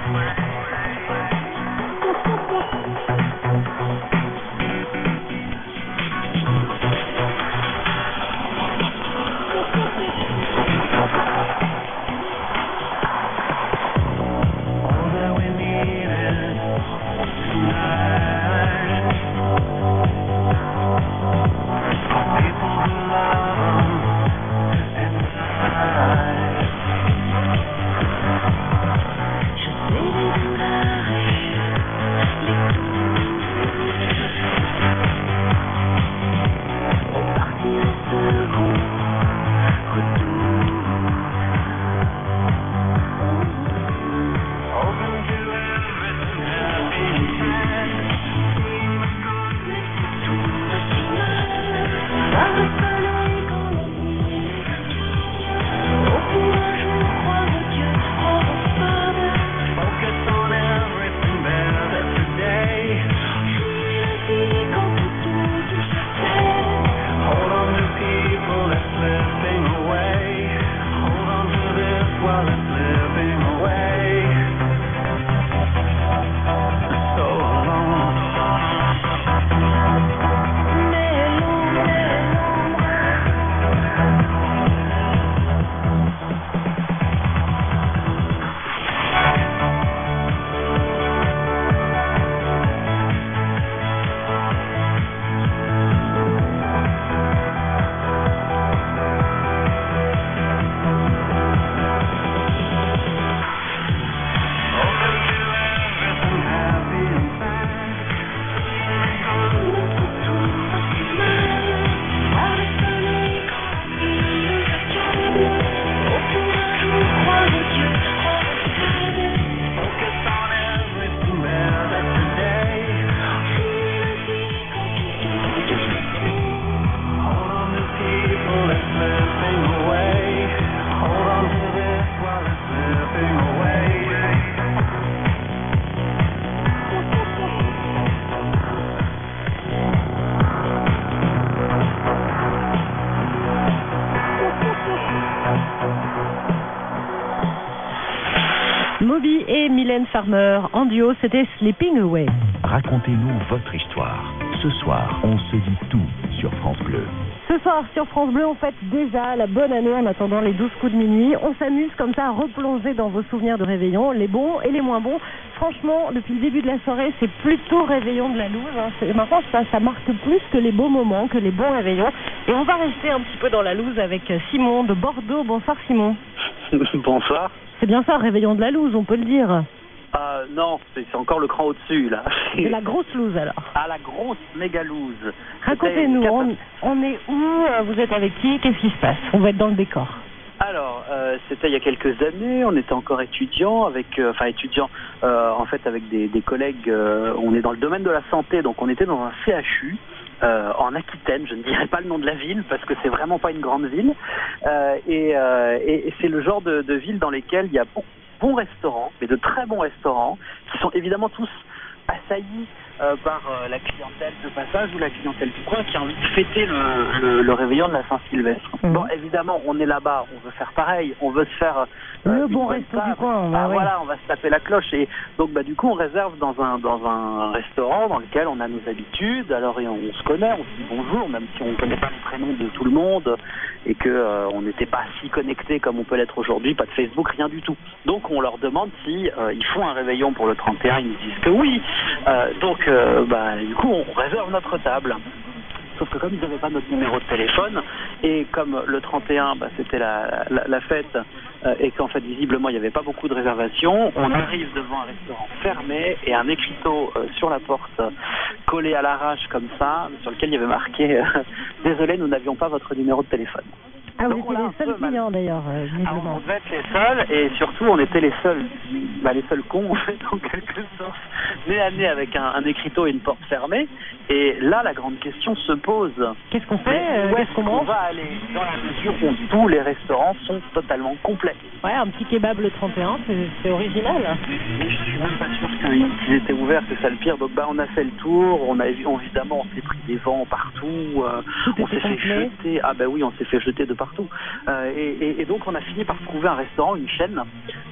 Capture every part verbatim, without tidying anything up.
Moby et Mylène Farmer en duo, c'était Sleeping Away. Racontez-nous votre histoire. Ce soir, on se dit tout sur France Bleu. Ce soir, sur France Bleu, on fête déjà la bonne année en attendant les douze coups de minuit. On s'amuse comme ça à replonger dans vos souvenirs de réveillon, les bons et les moins bons. Franchement, depuis le début de la soirée, c'est plutôt réveillon de la Louve. Hein. Maintenant, ça, ça marque plus que les beaux moments, que les bons réveillons. Et on va rester un petit peu dans la Louve avec Simon de Bordeaux. Bonsoir Simon. Bonsoir. C'est bien ça, réveillon de la Louve, on peut le dire. Euh, non, c'est encore le cran au-dessus, là. C'est la grosse loose, alors. Ah, la grosse méga loose. Racontez-nous, on, on est où? Vous êtes avec qui? Qu'est-ce qui se passe? On va être dans le décor. Alors, euh, c'était il y a quelques années, on était encore étudiants, avec, euh, enfin étudiants, euh, en fait avec des, des collègues, euh, on est dans le domaine de la santé, donc on était dans un C H U, euh, en Aquitaine, je ne dirais pas le nom de la ville, parce que c'est vraiment pas une grande ville, euh, et, euh, et, et c'est le genre de, de ville dans lesquelles il y a beaucoup de bons restaurants, mais de très bons restaurants, qui sont évidemment tous assaillis euh, par euh, la clientèle de passage ou la clientèle du coin qui a envie de fêter le, le, le réveillon de la Saint-Sylvestre. Mmh. Bon, évidemment, on est là-bas, on veut faire pareil, on veut se faire euh, le bon resto du coin. Ah, oui. Voilà, on va se taper la cloche et donc bah du coup on réserve dans un dans un restaurant dans lequel on a nos habitudes. Alors et on, on se connaît, on se dit bonjour, même si on ne connaît pas les prénoms de tout le monde et que euh, on n'était pas si connecté comme on peut l'être aujourd'hui, pas de Facebook, rien du tout. Donc on leur demande si euh, ils font un réveillon pour le trente et un, ils nous disent que oui. Euh, donc euh, bah du coup on réserve notre table. Sauf que comme ils n'avaient pas notre numéro de téléphone, et comme le trente et un, bah, c'était la, la, la fête, euh, et qu'en fait, visiblement, il n'y avait pas beaucoup de réservations, on arrive devant un restaurant fermé, et un écriteau euh, sur la porte, euh, collé à l'arrache comme ça, sur lequel il y avait marqué euh, « Désolé, nous n'avions pas votre numéro de téléphone ». Ah, vous étiez les seuls clients d'ailleurs, euh, visiblement. Ah, on devait être les seuls, et surtout on était les seuls, bah, les seuls cons en fait, en quelque sorte, nez à nez avec un, un écriteau et une porte fermée. Et là, la grande question se pose. Qu'est-ce qu'on fait? euh, Où est-ce qu'on qu'on va aller dans la mesure où tous les restaurants sont totalement complets? Ouais, un petit kebab le trente et un, c'est original. Mais je suis même pas sûr qu'ils étaient ouverts, c'est ça le pire. Donc bah on a fait le tour, on a évidemment on s'est pris des vents partout, euh, on s'est fait jeter. Ah bah oui, on s'est fait jeter de partout. Euh, et, et, et donc on a fini par trouver un restaurant, une chaîne,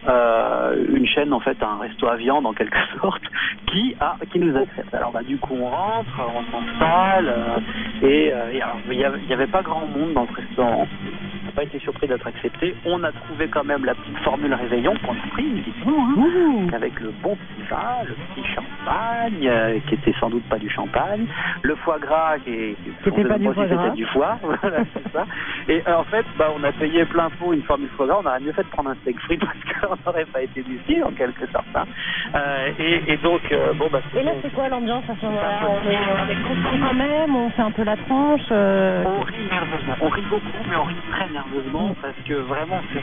euh, une chaîne en fait, un resto à viande en quelque sorte, qui a, qui nous accepte. Alors bah du coup on rentre, on s'installe euh, et, euh, et alors il y avait, il y avait pas grand monde dans le restaurant. On n'a pas été surpris d'être accepté. On a trouvé quand même la petite formule réveillon qu'on a pris évidemment, hein, Ouh. avec le bon petit vin, le petit champagne, euh, qui était sans doute pas du champagne, le foie gras qui, Qui était pas du foie gras. du foie, voilà, c'est ça. Et euh, en fait, bah, on a payé plein pot une formule foie gras. On aurait mieux fait de prendre un steak frit parce qu'on n'aurait pas été déçus en quelque sorte. Hein. Euh, et, et donc, euh, bon bah. Et là, c'est quoi l'ambiance à ce moment-là? On est avec content quand même, on fait un peu la tranche. Euh... On rit nerveusement. On rit beaucoup, mais on rit très nerveusement parce que vraiment, c'est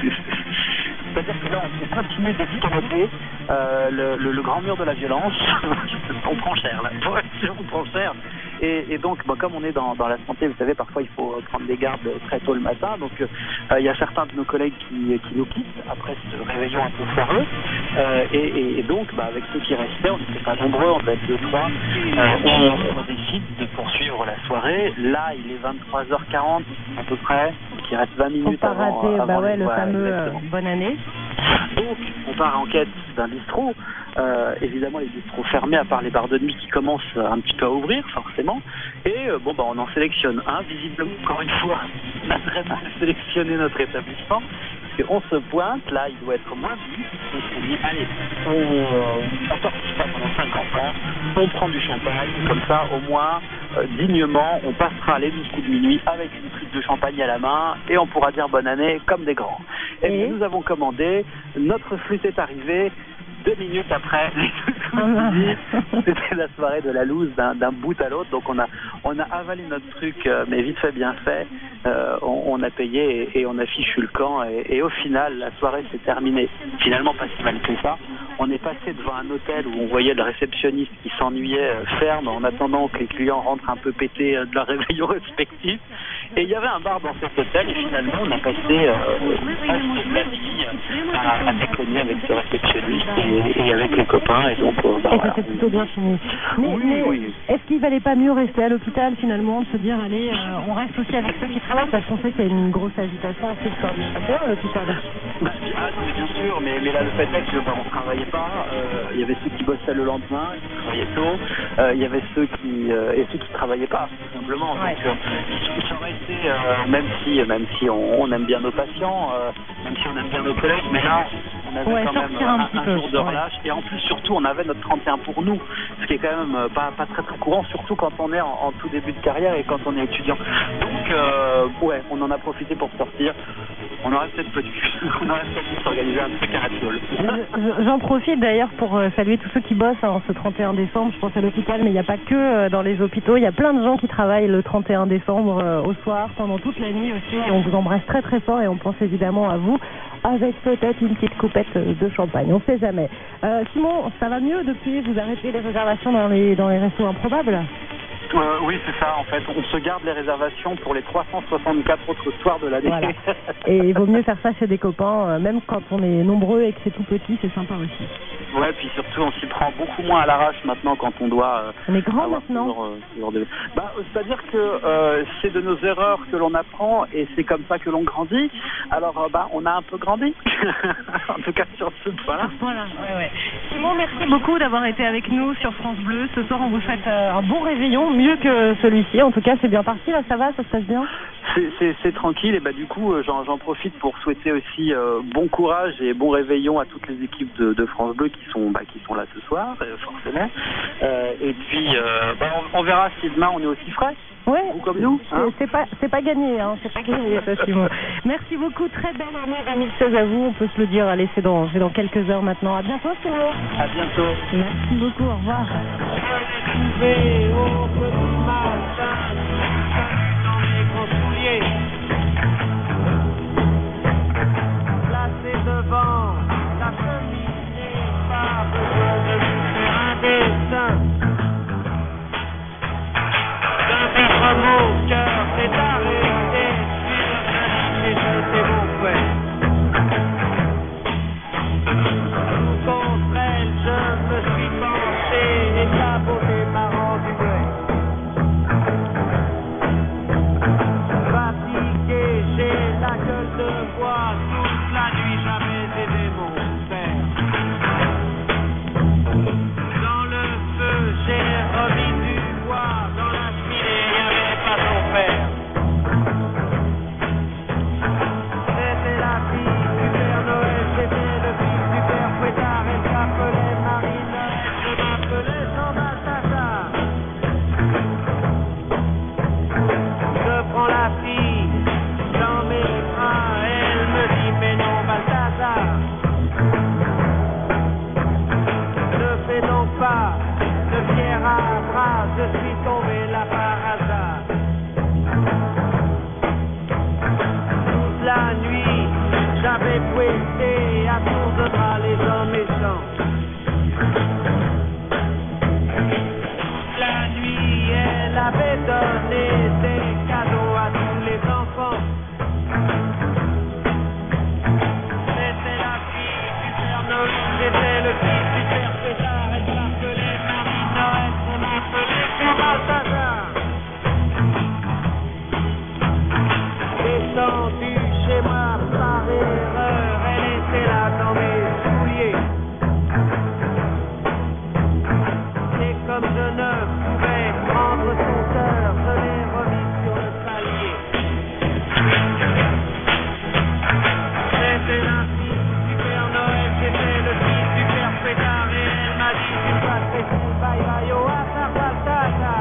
c'est-à-dire que là, on continue d'escalader euh, le, le, le grand mur de la violence. On prend cher, là. On prend cher. Et, et donc, bah, comme on est dans, dans la santé, vous savez, parfois il faut prendre des gardes très tôt le matin. Donc, il euh, y a certains de nos collègues qui, qui nous quittent après ce réveillon un peu foireux. Euh, et, et, et donc, bah, avec ceux qui restaient, on n'était pas nombreux, on devait être deux, trois. Euh, on, on décide de poursuivre la soirée. Là, il est vingt-trois heures quarante à peu près. Donc, il reste vingt minutes Faut pas avant, rater, avant bah ouais, les- le voilà, fameux euh, exactement. bonne année. Donc, on part en quête d'un bistrot. Euh, évidemment, les bistrots fermés, à part les bars de nuit qui commencent un petit peu à ouvrir, forcément. Et euh, bon, bah, on en sélectionne un. Visiblement, encore une fois, on a très mal sélectionné notre établissement. Parce qu'on se pointe, là, il doit être moins dix. Donc, on dit, allez, on euh, on participe pas pendant cinquante ans, on prend du champagne. Comme ça, au moins, euh, dignement, on passera les douze coups de minuit avec une flûte de champagne à la main et on pourra dire bonne année comme des grands. Et, Et nous avons commandé, notre flûte est arrivée. Deux minutes après, les douze coups Ah, de minuit, c'était la soirée de la loose d'un d'un bout à l'autre. Donc on a, on a avalé notre truc, euh, mais vite fait, bien fait. Euh, on, on a payé et, et on a fichu le camp. Et, et au final, la soirée s'est terminée. Finalement, pas si mal que ça. On est passé devant un hôtel où on voyait le réceptionniste qui s'ennuyait euh, ferme en attendant que les clients rentrent un peu pétés euh, de leur réveillon respectif. Et il y avait un bar dans cet hôtel et finalement on a passé euh, presque la vie euh, à, à déconner avec ce réceptionniste et, et avec les copains. Et donc, euh, bah, Et ça voilà. s'est plutôt bien fini. Mais, Oui, mais oui. est-ce qu'il valait pas mieux rester à l'hôpital finalement, de se dire allez, euh, on reste aussi avec ceux qui travaillent parce qu'on sait qu'il y a une grosse agitation aussi le soir du chapeau à l'hôpital. Bah, ah, non, mais bien sûr, mais, mais là le fait est que bah, on ne travaillait pas. Euh, Il y avait ceux qui bossaient le lendemain, qui travaillaient tôt. Euh, Il y avait ceux qui euh, et ceux qui ne travaillaient pas, tout simplement. Ouais. Donc, euh, ça aurait été, euh, même si, même si on, on aime bien nos patients, euh, même si on aime bien nos collègues, mais là, on avait Ouais, quand même sortir un un, petit un peu, jour de ouais. relâche. Et en plus, surtout, on avait notre trente et un pour nous, ce qui est quand même euh, pas, pas très très courant, surtout quand on est en, en tout début de carrière et quand on est étudiant. Donc, euh, ouais, on en a profité pour sortir. On aurait peut-être pas dû, on aurait peut-être dû s'organiser un truc à Rapiol. Je- J'en profite d'ailleurs pour euh, saluer tous ceux qui bossent hein, ce trente et un décembre. Je pense à l'hôpital, mais il n'y a pas que euh, dans les hôpitaux. Il y a plein de gens qui travaillent le trente et un décembre euh, au soir, pendant toute la nuit aussi. Et on vous embrasse très très fort et on pense évidemment à vous, avec peut-être une petite coupette euh, de champagne. On ne sait jamais. Euh, Simon, ça va mieux depuis? Vous arrêtez les réservations dans les, dans les restos improbables? Euh, oui, c'est ça, en fait. On se garde les réservations pour les trois cent soixante-quatre autres soirs de l'année. Voilà. Et il vaut mieux faire ça chez des copains, euh, même quand on est nombreux et que c'est tout petit, c'est sympa aussi. Ouais, puis surtout, on s'y prend beaucoup moins à l'arrache maintenant quand on doit... euh, On est grand avoir maintenant. ce genre, euh, ce genre de- Bah, euh, c'est-à-dire que euh, c'est de nos erreurs que l'on apprend et c'est comme ça que l'on grandit. Alors, euh, bah, on a un peu grandi. En tout cas, sur ce point-là. Voilà, ouais, ouais. Simon, merci beaucoup d'avoir été avec nous sur France Bleu. Ce soir, on vous souhaite euh, un bon réveillon, mieux que celui-ci. En tout cas, c'est bien parti, là, ça va, ça se passe bien? C'est- C'est c'est tranquille et bah du coup euh, j'en j'en profite pour souhaiter aussi euh, bon courage et bon réveillon à toutes les équipes de, de France Bleu qui sont bah, qui sont là ce soir euh, forcément. Euh, et puis euh, bah, on, on verra si demain on est aussi frais. Ouais. Ou comme nous. C'est- Hein. C'est pas, c'est pas gagné, hein. C'est pas gagné, ça, Simon. Merci beaucoup, très belle année deux mille seize à vous. On peut se le dire. Allez, c'est dans, c'est dans quelques heures maintenant. À bientôt, Simon. À bientôt. Merci beaucoup. Au revoir. Placé devant la cheminée, pas besoin de faire un dessin. D'un maître mot, cœur s'est arrêté, puis le c'était mon fait. Contre elle, je me suis penché, et sa beauté m'a rendu vrai. avait fouetté à tour de bras les hommes méchants. La nuit, elle avait donné des cadeaux à tous les enfants. C'était la fille du Père Noël, c'était le fils du Père Pétard. Elle s'appelait Marie Noël, on appelait son Balthazar. Descendue chez moi par erreur, elle était là dans mes souliers. Et comme je ne pouvais prendre son cœur, je l'ai remis sur le palier. C'était la fille du Père Noël, c'était le fils du Père Pétard. Et elle m'a dit, tu dois te laisser, bye bye, oh, à ta patata.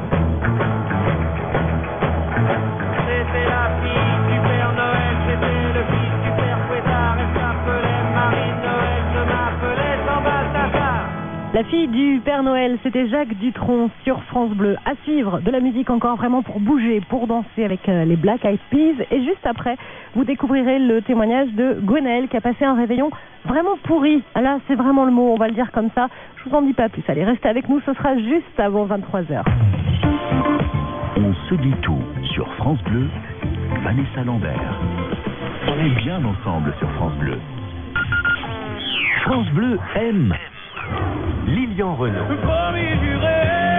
C'était la fille du Père Noël, c'était le fils du Père Pétard. Elle s'appelait Marie Noël, je m'appelais Jean Balthazar. La fille du Père Noël, c'était Jacques Dutronc sur France Bleu. À suivre, de la musique encore vraiment pour bouger, pour danser avec euh, les Black Eyed Peas. Et juste après, vous découvrirez le témoignage de Gwenaëlle qui a passé un réveillon vraiment pourri. Là, c'est vraiment le mot, on va le dire comme ça. Je vous en dis pas plus. Allez, restez avec nous, ce sera juste avant vingt-trois heures. On se dit tout sur France Bleu, Vanessa Lambert. On est bien ensemble sur France Bleu. France Bleu aime Lilian Renaud. Promis juré.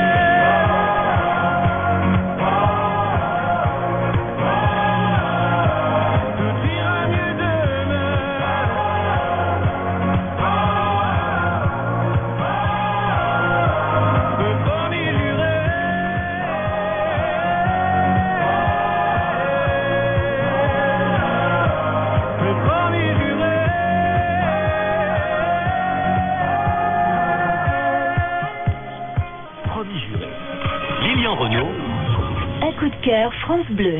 Tout ira mieux demain. Promis juré. Promis juré. Promis juré. Lilian Renaud. Un coup de cœur France Bleu.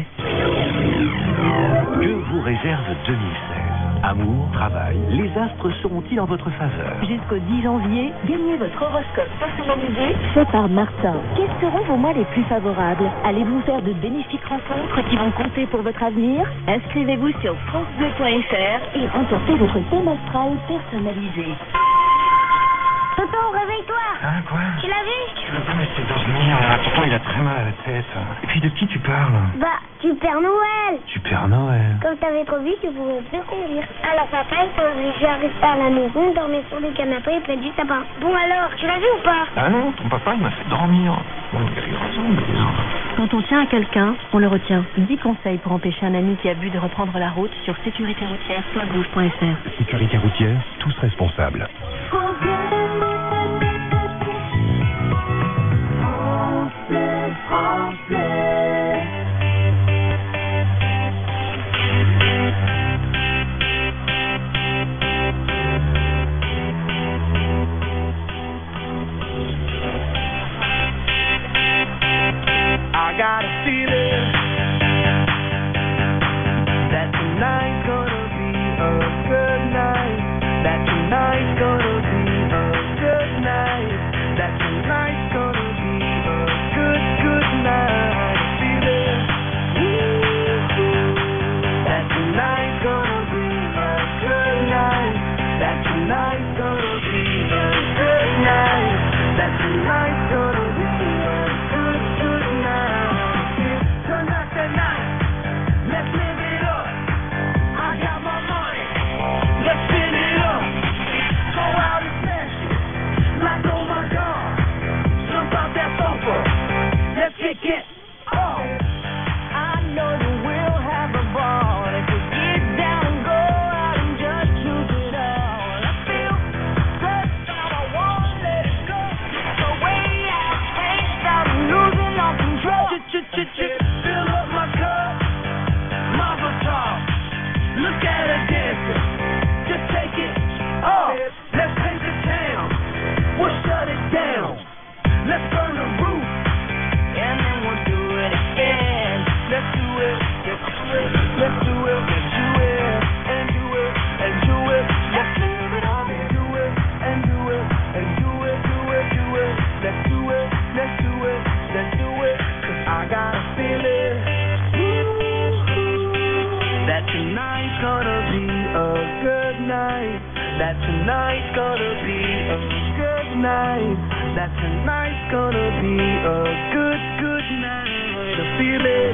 Que vous réserve deux mille seize? Amour, travail, les astres seront-ils en votre faveur? Jusqu'au dix janvier, gagnez votre horoscope personnalisé fait par Martin. Quels seront vos mois les plus favorables? Allez-vous faire de bénéfiques rencontres qui vont compter pour votre avenir? Inscrivez-vous sur france bleu point f r et remportez votre thème astral personnalisé. Tonton, réveille-toi! Hein, quoi? Tu l'as vu? Je veux pas me laisser dormir, là. Tonton, il a très mal à la tête. Et puis, de qui tu parles? Bah, du Père Noël! Du Père Noël. Comme t'avais trop vite, tu pouvais plus conduire. Alors papa, quand je suis arrivé à la maison, il dormait sur le canapé et près du sapin. Bon alors, tu l'as vu ou pas? Ah non, ton papa, il m'a fait dormir. Bon, il a eu raison, mais... Quand on tient à quelqu'un, on le retient. dix conseils pour empêcher un ami qui a bu de reprendre la route sur sécurité routière point f r. Sécurité routière, tous responsables. I got a feeling that tonight's gonna be a good night. That tonight's gonna be that tonight's gonna be a good night, that tonight's gonna be a good, good night. The feeling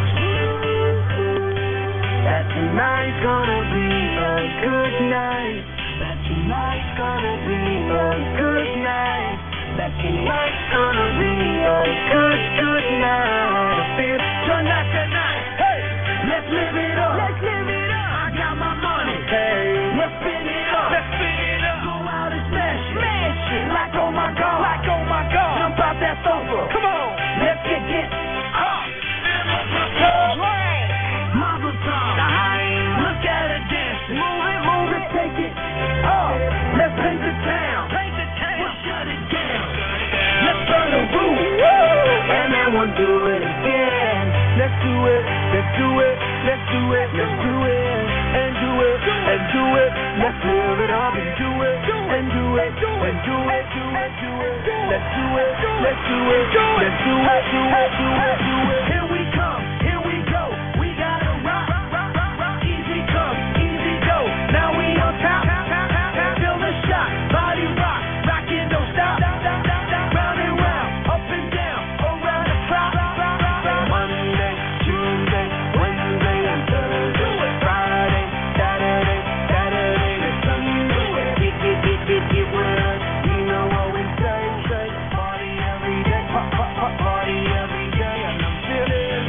that tonight's gonna be a good night, that tonight's gonna be a good night, that tonight's gonna be a good, good night. I feel tonight, tonight, hey, let's live it up, let's live it up. I got my money, hey, let's spin it up, let's spin it up. Go out and smash it, smash it, like oh my God, like oh my God. Jump out that sofa, come on, let's get get up. All right, Mazel Tov, look at her dancing, move it, move it, take it up. Let's paint the town, paint the town, we'll shut it down. Let's burn the roof, and then we'll do it again. Let's do it, let's do it, let's do it, let's do it, and do it, and do it. Let's live it up and do it, and do it, and do it, do it, do it. Let's do it, let's do it, let's do it, do it, do it, do it. Here we come, here we go. We gotta rock, rock, rock, rock. Easy come, easy go. Now we on top, feel the shot, body rock, rockin', don't stop. Round and round, up and down, around the clock. Monday, Tuesday, Wednesday, and Thursday, Friday, Saturday, Saturday, and Sunday. Get, get, get, get, get with us. You know what we say, say. Party every day, pop, pop, pop, party every day, and I'm feeling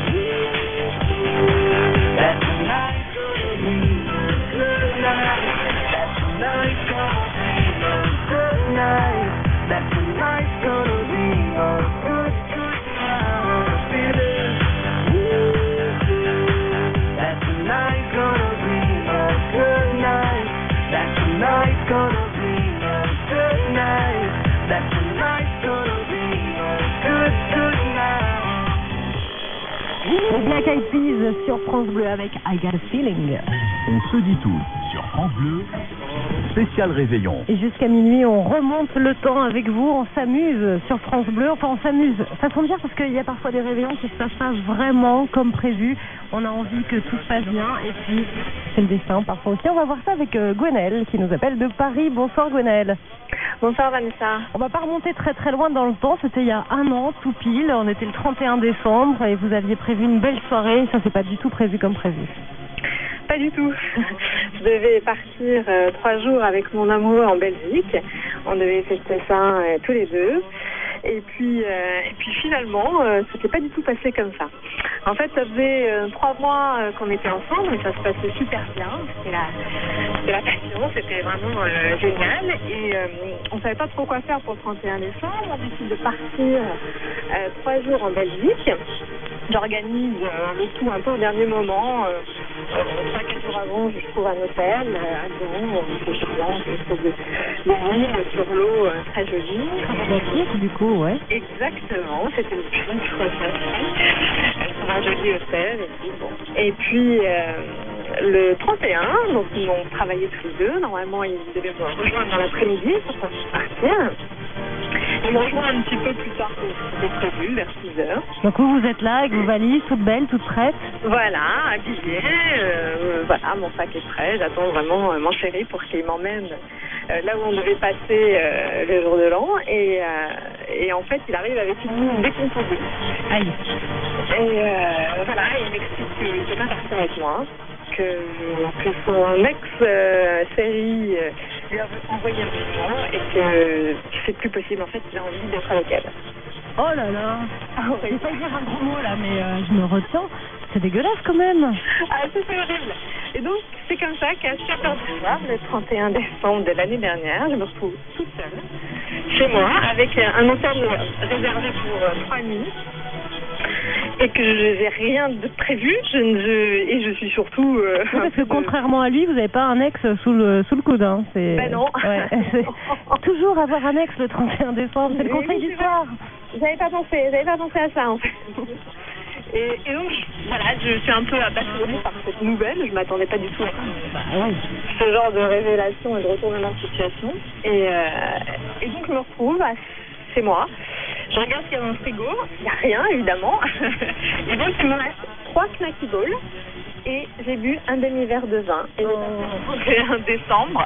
that tonight's gonna be a good night. That tonight's gonna be a good night. That tonight's gonna be a good, good night. Feeling that tonight's gonna be a good night. That tonight's gonna be a good night. That tonight's gonna be a good, good night. Les Black Eyed Peas sur France Bleu avec I Got a Feeling. On se dit tout sur France Bleu, spécial réveillon. Et jusqu'à minuit, on remonte le temps avec vous, on s'amuse sur France Bleu. Enfin, on s'amuse, façon de dire, parce qu'il y a parfois des réveillons qui se passent pas vraiment comme prévu. On a envie que tout se passe bien, et puis c'est le destin parfois aussi. On va voir ça avec euh, Gwenaëlle qui nous appelle de Paris. Bonsoir Gwenaëlle. Bonsoir Vanessa. On va pas remonter très très loin dans le temps, c'était il y a un an tout pile. On était le trente et un décembre et vous aviez prévu une belle soirée. Ça c'est pas du tout prévu comme prévu. Pas du tout. Je devais partir euh, trois jours avec mon amoureux en Belgique. On devait fêter ça euh, tous les deux. Et puis, euh, et puis finalement, euh, ça s'est pas du tout passé comme ça. En fait, ça faisait euh, trois mois euh, qu'on était ensemble et ça se passait super bien. C'était la, c'était la passion, c'était vraiment euh, génial. Et euh, on savait pas trop quoi faire pour le trente et un décembre. On décide de partir euh, trois jours en Belgique. J'organise euh, le tout un peu au dernier moment. Euh, euh, trois quatre jours avant, je trouve un hôtel euh, à Lyon, c'est géant, une espèce de, de ville sur l'eau euh, très jolie. Très du coup, ouais. Exactement, c'était une très chouette sur un joli hôtel. Et puis, bon. Et puis euh, le trente et un, donc ils ont travaillé tous les deux. Normalement, ils devaient me rejoindre dans l'après-midi pour partir. Ils m'ont rejoint un petit peu plus tard que c'était prévu, vers six heures. Donc vous, vous êtes là avec vos valises, toutes belles, toutes prêtes. Voilà, habillée, euh, voilà, mon sac est prêt. J'attends vraiment euh, mon chéri pour qu'il m'emmène euh, là où on devait passer euh, le jour de l'an. Et, euh, et en fait, il arrive avec une mine décomposée. Aïe. Et euh, voilà, il m'explique qu'il ne peut pas partir avec moi. Que, que son ex-série euh, lui a envoyé un message et que c'est plus possible. En fait, il a envie d'être avec elle. Oh là là. Ah, ouais. J'ai pas dire un gros mot là, mais euh, je me retiens. C'est dégueulasse quand même. Ah, c'est horrible. Et donc, c'est comme ça qu'à sept heures du soir, le trente et un décembre de l'année dernière, je me retrouve toute seule chez moi avec un hôtel réservé pour euh, trois nuits. Et que je n'ai rien de prévu, je ne, je, et je suis surtout... Euh, oui, parce que contrairement à lui, vous n'avez pas un ex sous le, sous le coude. Hein. C'est, ben non. Ouais, c'est, toujours avoir un ex le trente et un décembre, c'est le conseil oui, du soir. J'avais pas pensé, j'avais pas pensé à ça en fait. Et, et donc, voilà, je suis un peu abasourdie par cette nouvelle, je m'attendais pas du tout à bah, ouais. ce genre de révélation et de retournement de situation. Et, euh, et donc je me retrouve à... chez moi. Je regarde s'il y a mon frigo, il n'y a rien évidemment. Et donc il me reste trois Knacky Balls et j'ai bu un demi-verre de vin. Et le trente et un décembre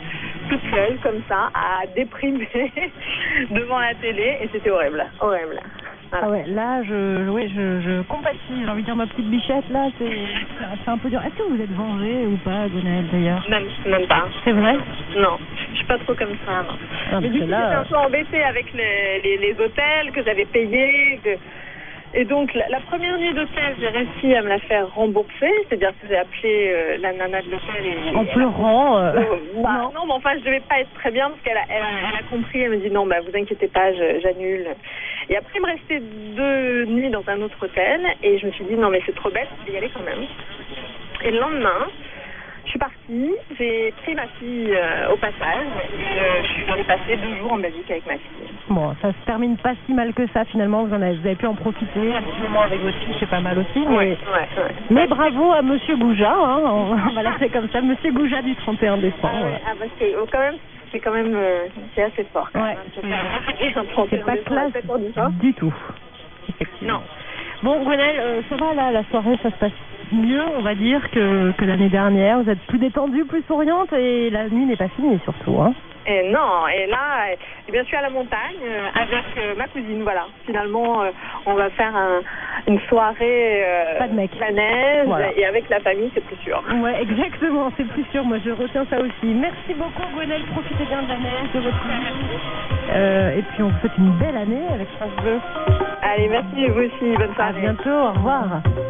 toute seule, comme ça, à déprimer devant la télé, et c'était horrible, horrible. Voilà. Ah ouais, là, je, ouais, je, je compatis, j'ai envie de dire ma petite bichette, là, c'est c'est un peu dur. Est-ce que vous êtes vengée ou pas, Gwenaëlle, d'ailleurs? Même, même pas. C'est vrai? Non, je suis pas trop comme ça, non. Ah, mais du coup, là... j'étais un peu embêtée avec les, les, les hôtels que j'avais payés, que... Et donc, la, la première nuit d'hôtel, j'ai réussi à me la faire rembourser, c'est-à-dire que j'ai appelé euh, la nana de l'hôtel et... En pleurant euh... euh, bah, non. non, mais enfin, je devais pas être très bien, parce qu'elle a, elle a, elle a compris, elle me dit non, bah, vous inquiétez pas, je, j'annule. Et après, il me restait deux nuits dans un autre hôtel, et je me suis dit non, mais c'est trop bête, je vais y aller quand même. Et le lendemain, je suis partie, j'ai pris ma fille euh, au passage, et euh, je suis allée passer deux jours en Belgique avec ma fille. Bon, ça se termine pas si mal que ça finalement, vous, en avez, vous avez pu en profiter, un petit moment avec votre fille, c'est pas mal aussi. Mais, ouais, ouais, ouais. mais bravo à Monsieur Gouja, hein, on, on va l'appeler comme ça, Monsieur Gouja du trente et un décembre. Ah, ouais. Ah bah c'est oh, quand même, c'est quand même euh, c'est assez fort. Quand ouais, même. C'est pas classe du tout. Effectivement. Non. Bon, Gwenaëlle, euh, ça va là, la soirée, ça se passe mieux, on va dire, que, que l'année dernière. Vous êtes plus détendue, plus souriante, et la nuit n'est pas finie surtout, hein. Et non, et là, eh bien, je suis à la montagne euh, avec euh, ma cousine, voilà. Finalement, euh, on va faire un, une soirée euh, pas de mec. La neige, voilà. Et avec la famille, c'est plus sûr. Ouais, exactement, c'est plus sûr. Moi, je retiens ça aussi. Merci beaucoup, Gwenaëlle. Profitez bien de la neige, de votre famille. Euh, et puis, on vous souhaite une belle année avec France Bleu. Allez, merci, vous aussi. Bonne soirée. À bientôt, au revoir.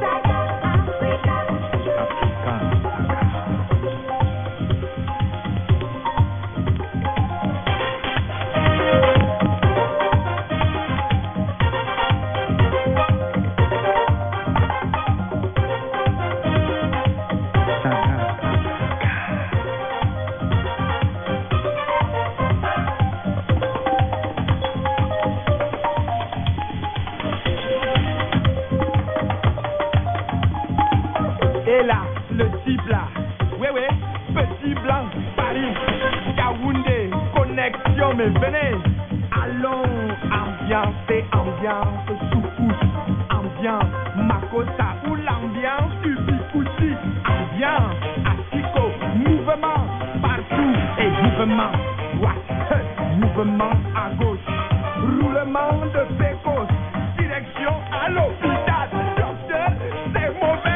Et là, le type là, ouais ouais, petit blanc, Paris, Yaoundé, connexion, mais venez, allons, ambiance et ambiance, sous-couche, ambiance, Makota, ou l'ambiance du Bikouchi, ambiance, Asiko, mouvement, partout, et mouvement, droite, mouvement à gauche, roulement de pécos, direction à l'hôpital, docteur, c'est mauvais.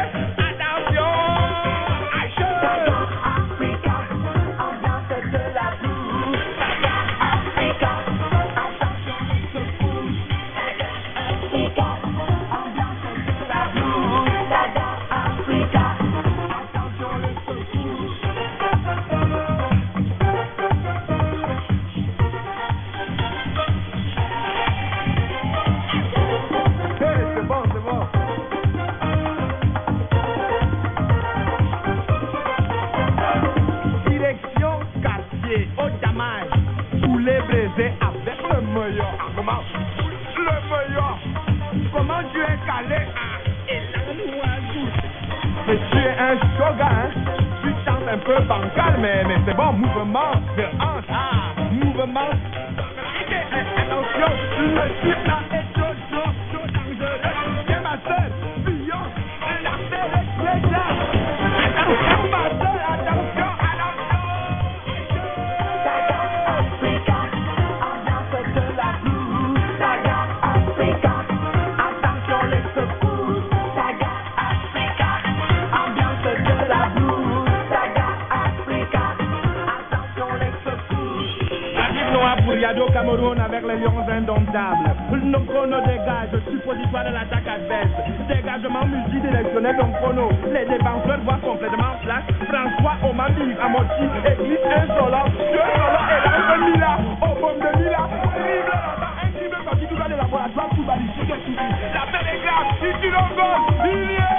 Bancal, mais, mais c'est bon, mouvement de hanche, ah, mouvement. Attention, le type là est trop, trop, trop dangereux. Viens ma soeur, Fillon, la terre est très là. Attention ma soeur, attention, attention. Saga Africa, ambiance de la blues. Saga Africa, attention les secours. Saga Africa, ambiance de la blues. Yado Cameroun avec les lions indomptables. Nos chronos dégagent, suppositoire de l'attaque adverse. Dégagement multidirectionnel d'un chrono. Les défenseurs voient complètement flash. François Omami, Amoti, église insolent. Dieu solo et là, un Mila, au bombe de Mila. Dribble là-bas, un dribble sorti du bas de laboratoire pour baliser des soucis. La paix est grave, si tu l'engoles, il y est.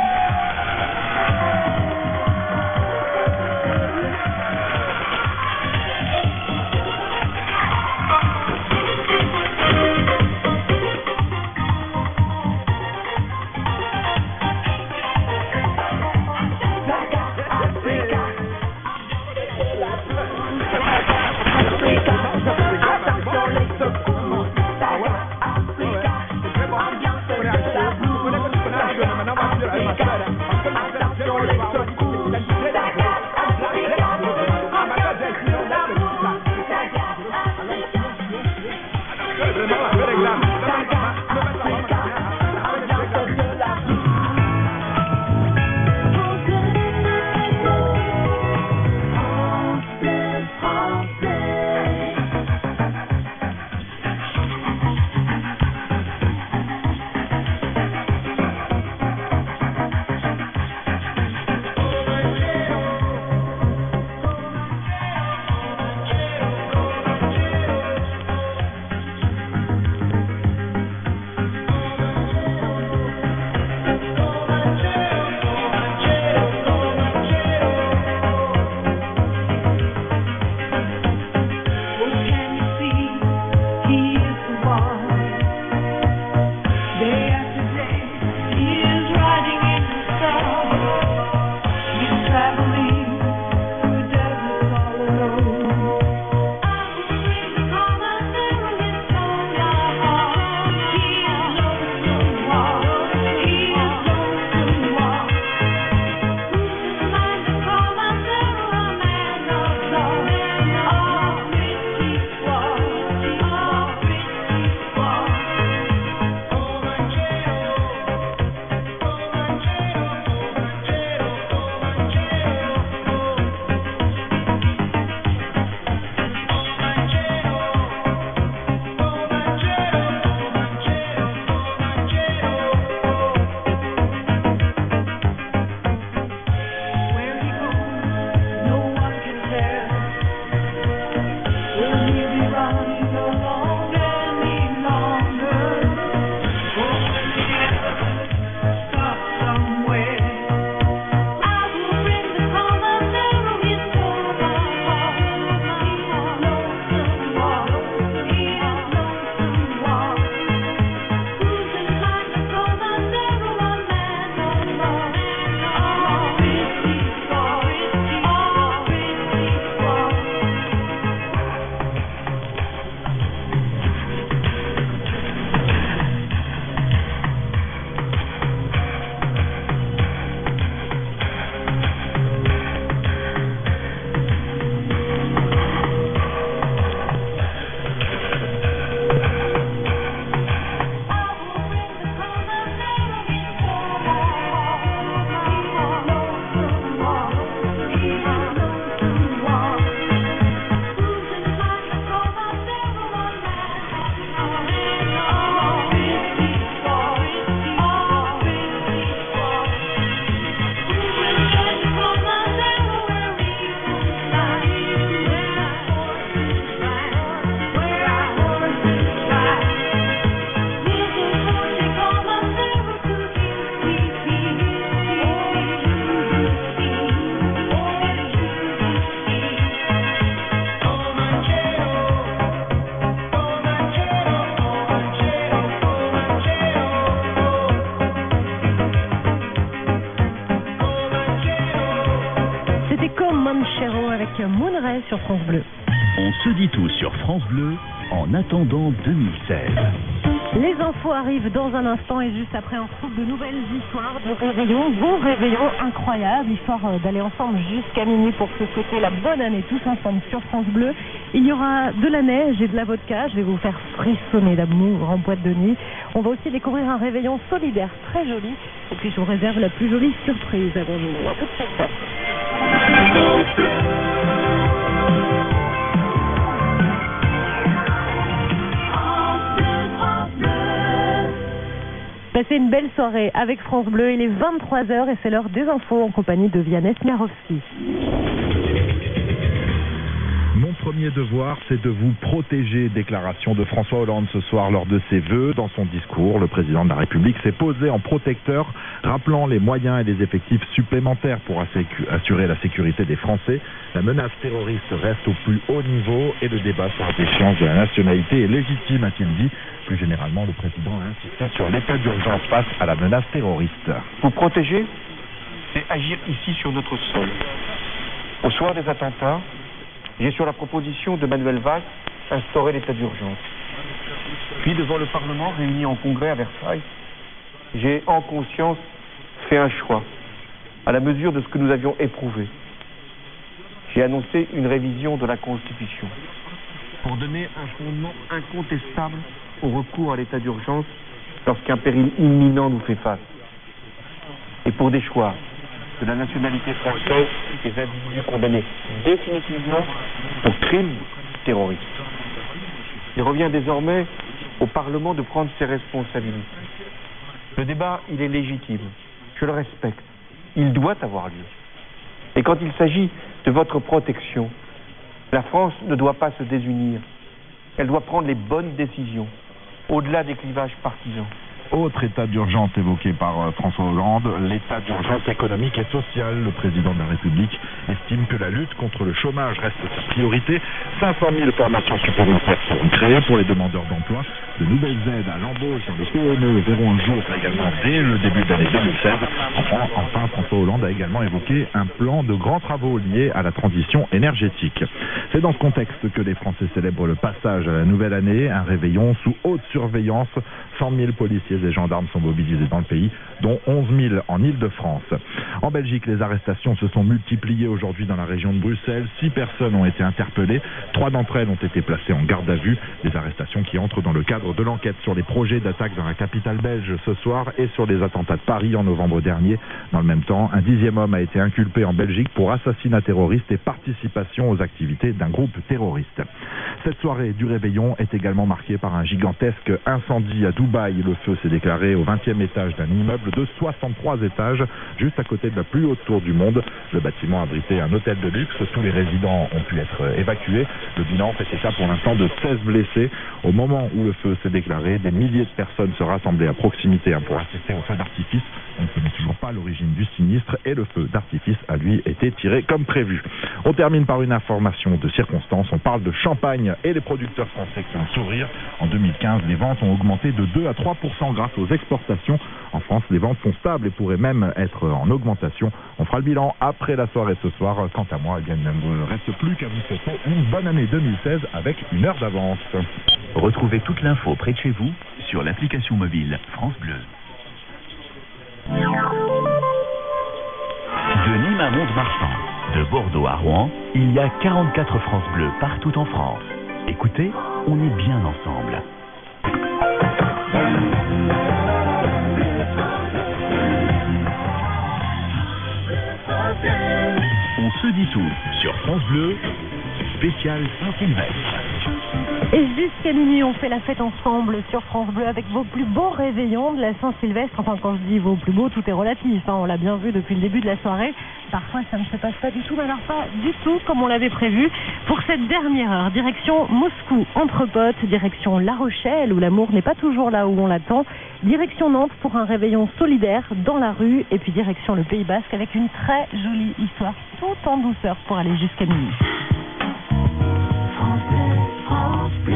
France Bleu. On se dit tout sur France Bleu en attendant deux mille seize. Les infos arrivent dans un instant et juste après on retrouve de nouvelles histoires de réveillons, bon réveillons incroyables, histoire d'aller ensemble jusqu'à minuit pour se souhaiter la bonne année tous ensemble sur France Bleu. Il y aura de la neige et de la vodka, je vais vous faire frissonner d'amour en boîte de nuit. On va aussi découvrir un réveillon solidaire très joli et puis je vous réserve la plus jolie surprise avant nous. À tout de suite. Passez une belle soirée avec France Bleu, il est vingt-trois heures et c'est l'heure des infos en compagnie de Vianney Smiarowski. Mon premier devoir, c'est de vous protéger. Déclaration de François Hollande ce soir lors de ses vœux. Dans son discours, le président de la République s'est posé en protecteur, rappelant les moyens et les effectifs supplémentaires pour assurer la sécurité des Français. La menace terroriste reste au plus haut niveau et le débat sur la déchéance de la nationalité est légitime, a-t-il dit. Plus généralement, le président a insisté sur l'état d'urgence face à la menace terroriste. Vous protéger, c'est agir ici sur notre sol. Au soir des attentats, j'ai sur la proposition de Manuel Valls instauré l'état d'urgence. Puis devant le Parlement réuni en congrès à Versailles, j'ai en conscience fait un choix, à la mesure de ce que nous avions éprouvé. J'ai annoncé une révision de la Constitution pour donner un fondement incontestable au recours à l'état d'urgence lorsqu'un péril imminent nous fait face. Et pour des choix de la nationalité française, des individus condamnés définitivement pour crimes terroristes. Il revient désormais au Parlement de prendre ses responsabilités. Le débat, il est légitime. Je le respecte. Il doit avoir lieu. Et quand il s'agit de votre protection, la France ne doit pas se désunir. Elle doit prendre les bonnes décisions, au-delà des clivages partisans. Autre état d'urgence évoqué par François Hollande, l'état d'urgence économique et social. Le président de la République estime que la lutte contre le chômage reste sa priorité. cinq cent mille formations supplémentaires seront créées pour les demandeurs d'emploi. De nouvelles aides à l'embauche dans les P M E verront le jour également dès le début de l'année deux mille seize. Enfin, enfin, François Hollande a également évoqué un plan de grands travaux liés à la transition énergétique. C'est dans ce contexte que les Français célèbrent le passage à la nouvelle année, un réveillon sous haute surveillance. cent mille policiers et gendarmes sont mobilisés dans le pays, dont onze mille en Île-de-France. En Belgique, les arrestations se sont multipliées aujourd'hui dans la région de Bruxelles. Six personnes ont été interpellées. Trois d'entre elles ont été placées en garde à vue. Des arrestations qui entrent dans le cadre de l'enquête sur les projets d'attaque dans la capitale belge ce soir et sur les attentats de Paris en novembre dernier. Dans le même temps, un dixième homme a été inculpé en Belgique pour assassinat terroriste et participation aux activités d'un groupe terroriste. Cette soirée du réveillon est également marquée par un gigantesque incendie à Dubaï. Le feu s'est déclaré au vingtième étage d'un immeuble de soixante-trois étages, juste à côté de la plus haute tour du monde. Le bâtiment abritait un hôtel de luxe. Tous les résidents ont pu être évacués. Le bilan fait état pour l'instant de seize blessés. Au moment où le feu s'est déclaré, des milliers de personnes se rassemblaient à proximité pour assister au feu d'artifice. On ne connaît toujours pas l'origine du sinistre et le feu d'artifice a lui été tiré comme prévu. On termine par une information de circonstance. On parle de champagne et les producteurs français qui ont un sourire. En deux mille quinze, les ventes ont augmenté de deux à trois pour cent grâce aux exportations. En France, les ventes sont stables et pourraient même être en augmentation. On fera le bilan après la soirée ce soir. Quant à moi, eh bien, il ne me reste plus qu'à vous souhaiter une bonne année deux mille seize avec une heure d'avance. Retrouvez toute l'info près de chez vous sur l'application mobile France Bleu. De Nîmes à Mont-de-Marsan, de Bordeaux à Rouen, il y a quarante-quatre France Bleu partout en France. Écoutez, on est bien ensemble. On se dit tout sur France Bleu, spécial Saint-Sylvestre. Et jusqu'à minuit, on fait la fête ensemble sur France Bleu avec vos plus beaux réveillons de la Saint-Sylvestre. Enfin, quand je dis vos plus beaux, tout est relatif, hein, on l'a bien vu depuis le début de la soirée. Parfois, ça ne se passe pas du tout, mais alors pas du tout comme on l'avait prévu. Pour cette dernière heure, direction Moscou, entre potes, direction La Rochelle, où l'amour n'est pas toujours là où on l'attend. Direction Nantes pour un réveillon solidaire dans la rue. Et puis direction le Pays Basque avec une très jolie histoire, tout en douceur pour aller jusqu'à minuit. France Bleu, France Bleu.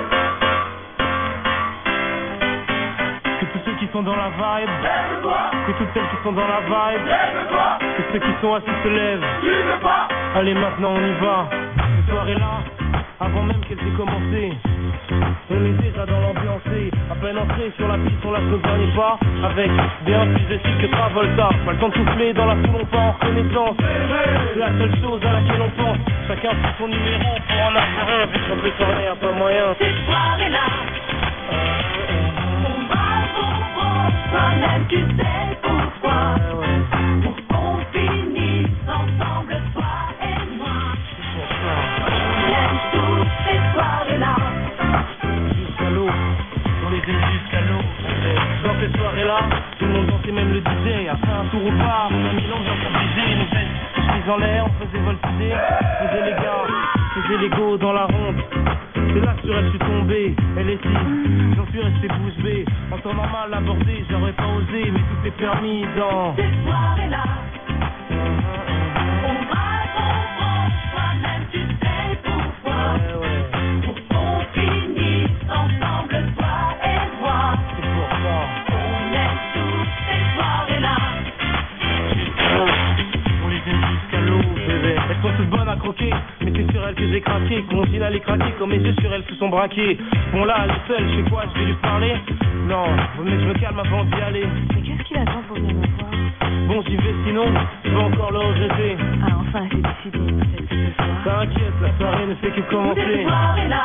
Que tous ceux qui sont dans la vibe, que toutes celles qui sont dans la vibe. Que ceux qui sont assis se lèvent. Allez, maintenant on y va. Cette soirée-là, avant même qu'elle ait commencé, on est déjà dans l'ambiance. À peine entré sur la piste, on lâche nos derniers pas. Avec bien plus de style que Travolta. Pas le temps de souffler dans la foule, on part en reconnaissance. C'est la seule chose à laquelle on pense. Chacun fait son numéro pour en avoir un. Vu qu'on peut tourner, y'a pas moyen. Cette soirée-là, on va pour toi-même, tu sais pourquoi. Pour qu'on finisse ensemble, toi et moi. On aime toutes ces soirées-là. Jusqu'à l'eau, on les aime jusqu'à l'eau. Dans ces soirées-là, tout le monde dansait, même le D J. Après un tour au bar, on a mis l'ambiance obligée. Nos fesses mises en l'air, on faisait voltiger. On faisait les gars, on faisait les go dans la ronde. C'est là que sur elle je suis tombé, elle est ici, j'en suis resté bouche bée. En temps normal abordé, j'aurais pas osé, mais tout est permis dans cette soirée-là. On va comprendre toi-même, tu sais pourquoi. Pour qu'on finisse ensemble, toi et moi. C'est pour ça. On aime toutes ces soirées-là. On les aime jusqu'à l'eau, bébé. Elles sont toutes bonnes à croquer, mais c'est sur elles que j'ai craqué. Continue à les craquer comme mes yeux sur elles se sont braqués. Bon là, elle est seule, je fais quoi, je vais lui parler? Non, mais je me calme avant d'y aller. Mais qu'est-ce qu'il attend pour venir me voir? Bon, j'y vais, sinon, je vais encore le regretter. Ah, enfin, c'est décidé, peut-être que ce soir. T'inquiète, la soirée ne fait que commencer. Cette soirée-là,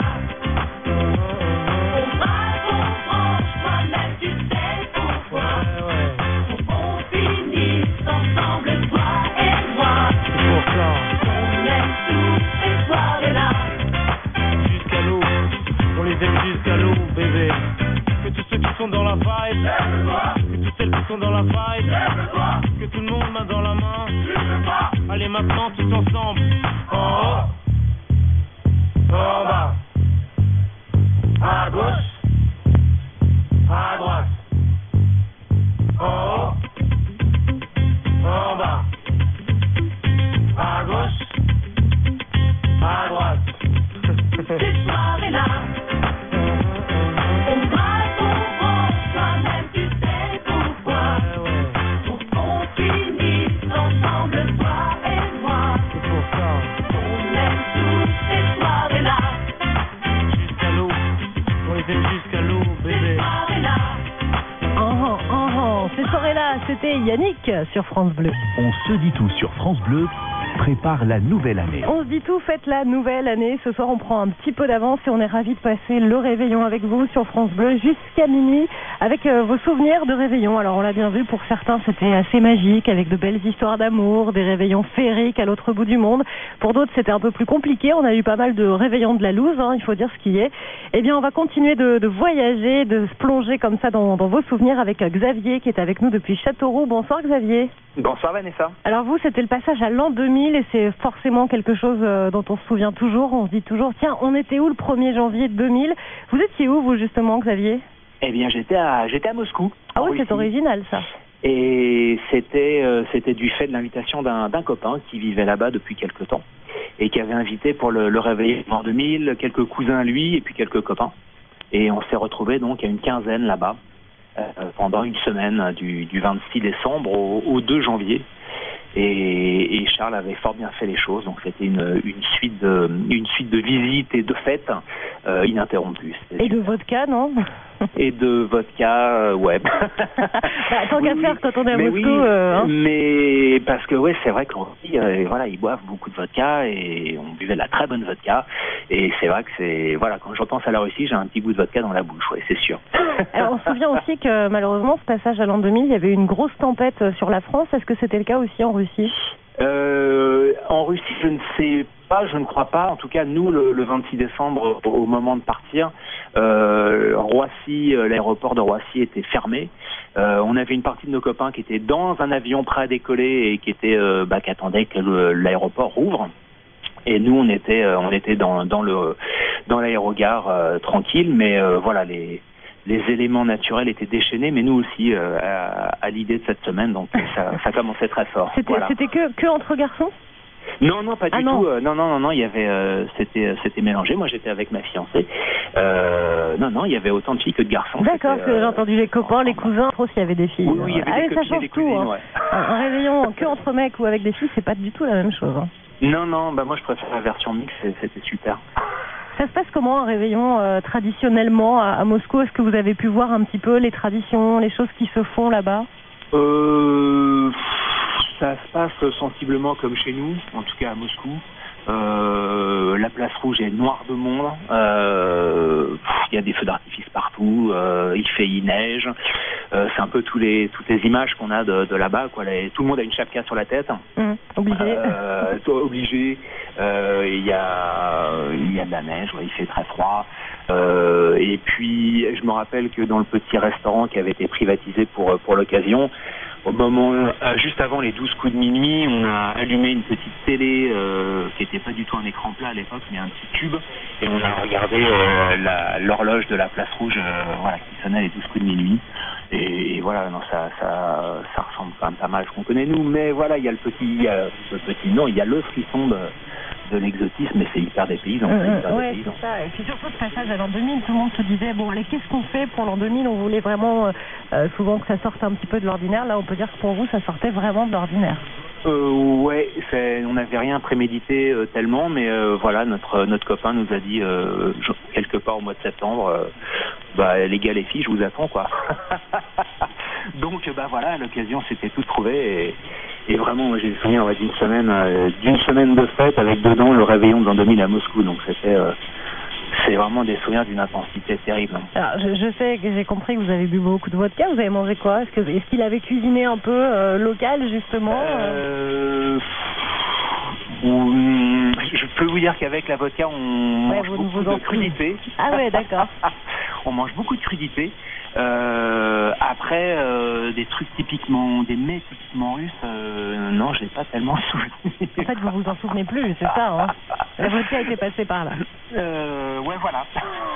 on va comprendre toi-même, tu sais pourquoi. Pour qu'on finisse ensemble, toi et moi. C'est pour ça. On aime toutes ces soirées-là. Jusqu'à l'eau, on les aime jusqu'à l'eau, bébé. Que tous ceux qui sont dans la vibe, que toutes celles qui sont dans la vibe, que tout le monde main dans la main. Allez maintenant tous ensemble. En haut, en bas, à gauche, à droite. En haut, en bas, à gauche, à droite. Cette soirée-là, on va comprendre toi-même, tu sais pourquoi. Pour qu'on finisse ensemble, toi et moi. C'est pour ça. On aime toutes ces soirées-là. Jusqu'à l'eau, on les aime jusqu'à l'eau, bébé. Cette soirée-là. Oh, oh, oh. Ces soirées-là, c'était Yannick sur France Bleu. On se dit tout sur France Bleu. Prépare la nouvelle année. On se dit tout, faites la nouvelle année. Ce soir, on prend un petit peu d'avance et on est ravis de passer le réveillon avec vous sur France Bleu jusqu'à minuit avec euh, vos souvenirs de réveillon. Alors, on l'a bien vu, pour certains, c'était assez magique avec de belles histoires d'amour, des réveillons féeriques à l'autre bout du monde. Pour d'autres, c'était un peu plus compliqué. On a eu pas mal de réveillons de la loose, hein, il faut dire ce qui est. Eh bien, on va continuer de, de voyager, de se plonger comme ça dans, dans vos souvenirs avec Xavier qui est avec nous depuis Châteauroux. Bonsoir Xavier. Bonsoir Vanessa. Alors vous, c'était le passage à l'an deux mille et c'est forcément quelque chose euh, dont on se souvient toujours. On se dit toujours, tiens, on était où le premier janvier deux mille? Vous étiez où vous justement, Xavier? Eh bien, j'étais à, j'étais à Moscou. Ah oui, c'est original ça. Et c'était, euh, c'était du fait de l'invitation d'un, d'un copain qui vivait là-bas depuis quelque temps et qui avait invité pour le, le réveillon en deux mille quelques cousins à lui et puis quelques copains. Et on s'est retrouvés donc à une quinzaine là-bas. Euh, pendant une semaine du, du vingt-six décembre au, au deux janvier et, et Charles avait fort bien fait les choses, donc c'était une, une suite de une suite de visites et de fêtes euh, ininterrompues. Et de vodka, non? Et de vodka, euh, ouais. Bah, tant qu'à oui, faire quand on est à mais Moscou. Oui, euh, hein. Mais parce que ouais, c'est vrai qu'en Russie, euh, voilà, ils boivent beaucoup de vodka et on buvait de la très bonne vodka. Et c'est vrai que c'est voilà, quand je pense à la Russie, j'ai un petit goût de vodka dans la bouche, ouais, c'est sûr. Alors on se souvient aussi que malheureusement, ce passage à l'an deux mille, il y avait eu une grosse tempête sur la France. Est-ce que c'était le cas aussi en Russie? Euh, en Russie, je ne sais pas, je ne crois pas. En tout cas, nous, le, le vingt-six décembre, au, au moment de partir, euh, Roissy, euh, l'aéroport de Roissy était fermé. Euh, on avait une partie de nos copains qui étaient dans un avion prêt à décoller et qui était, euh, bah, qui attendaient que le, l'aéroport rouvre. Et nous, on était, euh, on était dans, dans le, dans l'aérogare euh, tranquille, mais euh, voilà, les les éléments naturels étaient déchaînés, mais nous aussi, euh, à, à l'idée de cette semaine, donc ça, ça commençait très fort. C'était, voilà. c'était que, que entre garçons? Non, non, pas du Ah, non. tout. Euh, non, non, non, non, il y avait, euh, c'était, euh, c'était mélangé. Moi, j'étais avec ma fiancée. Euh, non, non, il y avait autant de filles que de garçons. D'accord, C'était, parce que j'ai euh, entendu les copains, les cousins, trop s'il y avait des filles. Oui, oui, il y avait ah, des mais ça copines et change des tout. cousines, Hein. ouais. Un, un réveillon que entre mecs ou avec des filles, c'est pas du tout la même chose. Hein. Non, non, bah moi, je préfère la version mixte. C'était super. Ça se passe comment un réveillon euh, traditionnellement à, à Moscou? Est-ce que vous avez pu voir un petit peu les traditions, les choses qui se font là-bas? Euh, ça se passe sensiblement comme chez nous, en tout cas à Moscou. Euh, la place rouge est noire de monde. Euh, il y a des feux d'artifice partout. Euh, il fait, il neige. Euh, c'est un peu tous les toutes les images qu'on a de, de là-bas. Quoi. Les, tout le monde a une chapka sur la tête. Mmh, obligé. Euh, obligé. Euh, il y a il y a de la neige. Ouais, il fait très froid. Euh, et puis je me rappelle que dans le petit restaurant qui avait été privatisé pour pour l'occasion, au moment, euh, juste avant les douze coups de minuit, on a allumé une petite télé euh, qui n'était pas du tout un écran plat à l'époque, mais un petit tube, et on a regardé euh, la, l'horloge de la place rouge, euh, voilà, qui sonnait les douze coups de minuit. Et, et voilà, non, ça, ça, ça ressemble quand même pas mal à ce qu'on connaît nous, mais voilà, il y a le petit, il y a le petit, non, il y a le frisson de, de l'exotisme, mais c'est hyper dépaysant. Euh, c'est hyper ouais, dépaysant. c'est ça. Et puis surtout ce passage à l'an deux mille, tout le monde se disait bon allez, qu'est-ce qu'on fait pour l'an deux mille? On voulait vraiment euh, souvent que ça sorte un petit peu de l'ordinaire. Là, on peut dire que pour vous, ça sortait vraiment de l'ordinaire. Euh, ouais, c'est, on n'avait rien prémédité euh, tellement, mais euh, voilà, notre notre copain nous a dit euh, je- quelque part au mois de septembre, euh, bah les gars, les filles, je vous attends quoi. Donc bah voilà, à l'occasion, c'était tout trouvé et, et vraiment, moi j'ai le souvenir ouais, d'une semaine, euh, d'une semaine de fête avec dedans le réveillon de l'an deux mille à Moscou. Donc c'était, euh, c'est vraiment des souvenirs d'une intensité terrible. Alors, je, je sais que j'ai compris que vous avez bu beaucoup de vodka. Vous avez mangé quoi? Est-ce que est-ce qu'il avait cuisiné un peu euh, local justement? Euh, hum, je peux vous dire qu'avec la vodka, on Ouais, mange vous- beaucoup vous en de crudité. Ah ouais, d'accord. On mange beaucoup de crudité. Euh, après, euh, des trucs typiquement, des mets typiquement russes, euh, non, j'ai pas tellement souvenir. En fait, vous vous en souvenez plus, c'est ça, hein? La vodka était passée par là. Euh, ouais, voilà.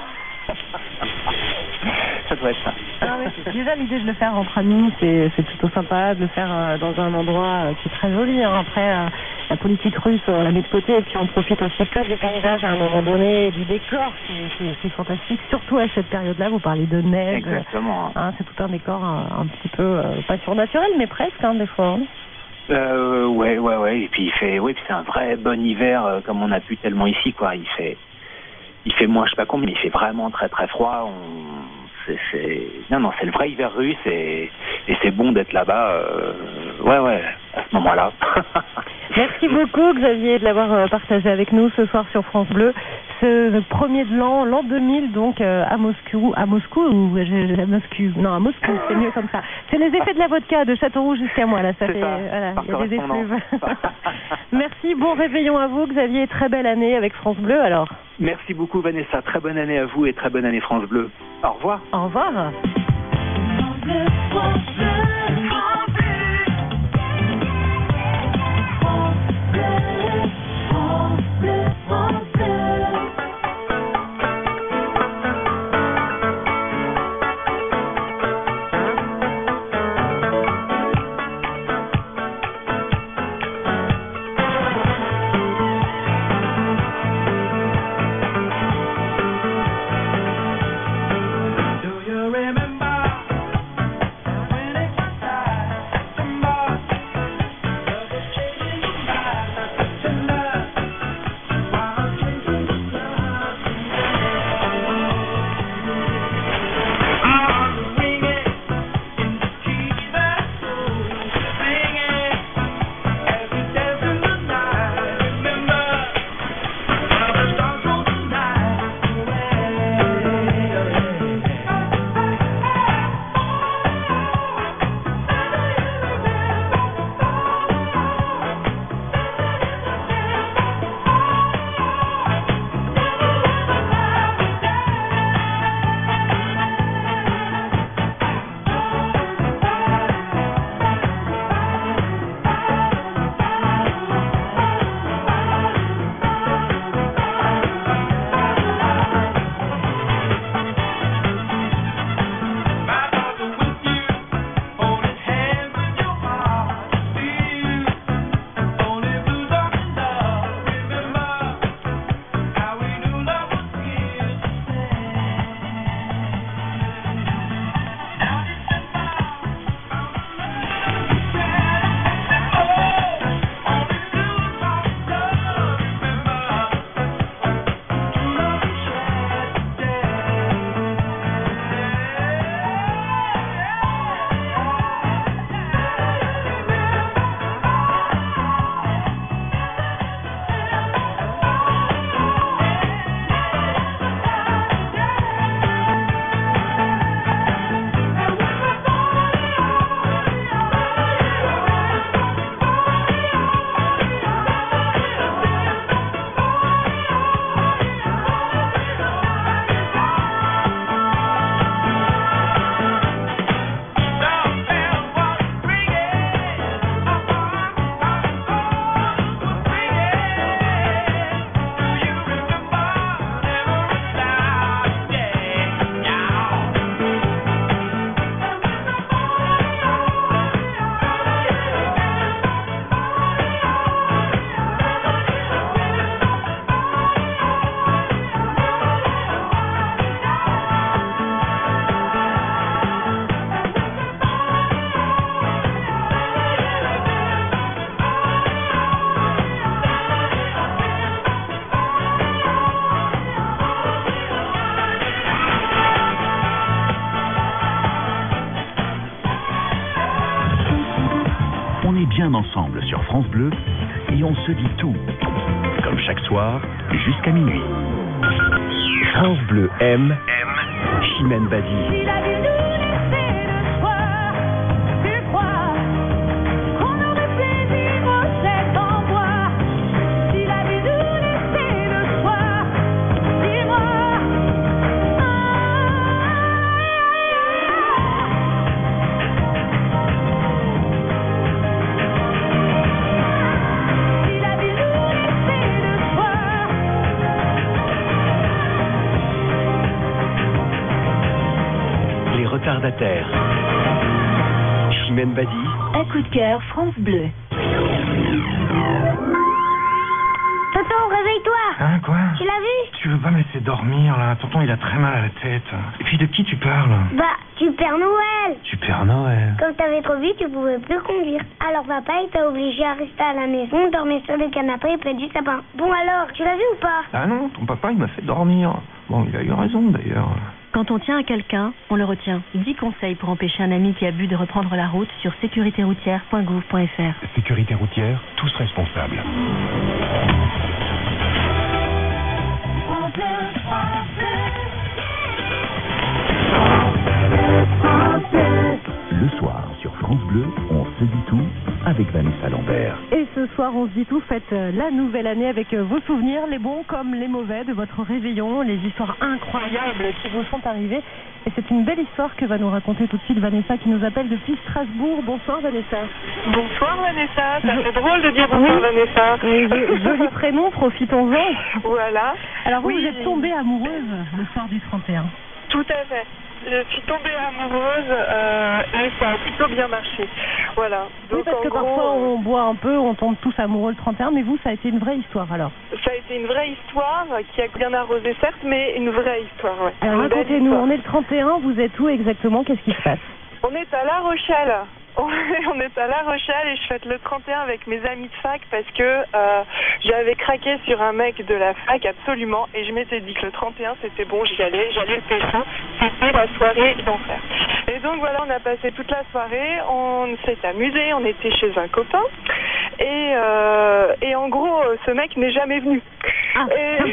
Ça doit être ça. Ah ouais, c'est- déjà l'idée de le faire entre amis, c'est c'est plutôt sympa de le faire euh, dans un endroit euh, qui est très joli. Hein. Après, euh, la politique russe, on la met de côté et puis on profite aussi que des paysages à un moment donné, du décor, c'est- c'est c'est fantastique. Surtout à cette période-là, vous parlez de neige. Exactement. Hein, c'est tout un décor un, un petit peu, euh, pas surnaturel, mais presque, hein, des fois. Hein. Euh, ouais, ouais, ouais. Et puis il fait, oui, puis c'est un vrai bon hiver euh, comme on a pu tellement ici, quoi. Il fait, il fait moins, je sais pas combien, mais il fait vraiment très très froid. On, c'est, c'est, non, non, c'est le vrai hiver russe et, et c'est bon d'être là-bas. Euh, ouais, ouais, à ce moment-là. Merci beaucoup Xavier de l'avoir euh, partagé avec nous ce soir sur France Bleu. Ce premier de l'an, l'an deux mille donc euh, à Moscou, à Moscou ou j'ai- à Moscou, non à Moscou, c'est mieux comme ça. C'est les effets de la vodka de Châteauroux jusqu'à moi là, ça C'est fait ça, voilà, par il y a des correspondance. effluves. Merci, bon réveillon à vous Xavier, très belle année avec France Bleu alors. Merci beaucoup Vanessa, très bonne année à vous et très bonne année France Bleu. Au revoir. Au revoir. Do you remember when On est bien ensemble sur France Bleu et on se dit tout. Comme chaque soir, jusqu'à minuit. France Bleu aime Chimène Badi. Retardataire. Chimène Badi. Un coup de cœur, France Bleu. Tonton, réveille-toi. Hein, quoi? Tu l'as vu? Tu veux pas me laisser dormir, là? Tonton, il a très mal à la tête. Et puis, de qui tu parles? Bah, du Père Noël. Du Père Noël. Comme t'avais trop vu, tu pouvais plus conduire. Alors papa, il t'a obligé à rester à la maison, dormir sur le canapé et près du sapin. Bon alors, tu l'as vu ou pas? Ah non, ton papa, il m'a fait dormir. Bon, il a eu raison, d'ailleurs. Quand on tient à quelqu'un, on le retient. dix conseils pour empêcher un ami qui a bu de reprendre la route sur sécurité routière point gouv point f r. Sécurité routière, tous responsables. Le soir, sur France Bleu, on se dit tout avec Vanessa Lambert. Et ce soir, on se dit tout, faites euh, la nouvelle année avec euh, vos souvenirs, les bons comme les mauvais de votre réveillon, les histoires incroyables qui vous sont arrivées. Et c'est une belle histoire que va nous raconter tout de suite Vanessa qui nous appelle depuis Strasbourg. Bonsoir Vanessa. Bonsoir Vanessa, ça fait drôle de dire bonsoir oui. Vanessa. Oui, joli, joli prénom, profitons-en. Voilà. Alors vous, oui. vous êtes tombée amoureuse le soir du trente et un. Tout à fait. Je suis tombée amoureuse euh, et ça a plutôt bien marché. Voilà. Donc, oui, parce que en gros, parfois on boit un peu, on tombe tous amoureux le trente et un, mais vous, ça a été une vraie histoire alors. Ça a été une vraie histoire qui a bien arrosé certes, mais une vraie histoire, ouais. Alors racontez-nous, on est le trente et un, vous êtes où exactement? Qu'est-ce qui se passe? On est à La Rochelle. On est à La Rochelle et je fête le trente et un avec mes amis de fac parce que euh, j'avais craqué sur un mec de la fac absolument et je m'étais dit que le trente et un c'était bon, j'y allais, j'allais le pécho, c'était la soirée d'enfer. Et donc voilà, on a passé toute la soirée, on s'est amusé, on était chez un copain et, euh, et en gros ce mec n'est jamais venu. Ah, et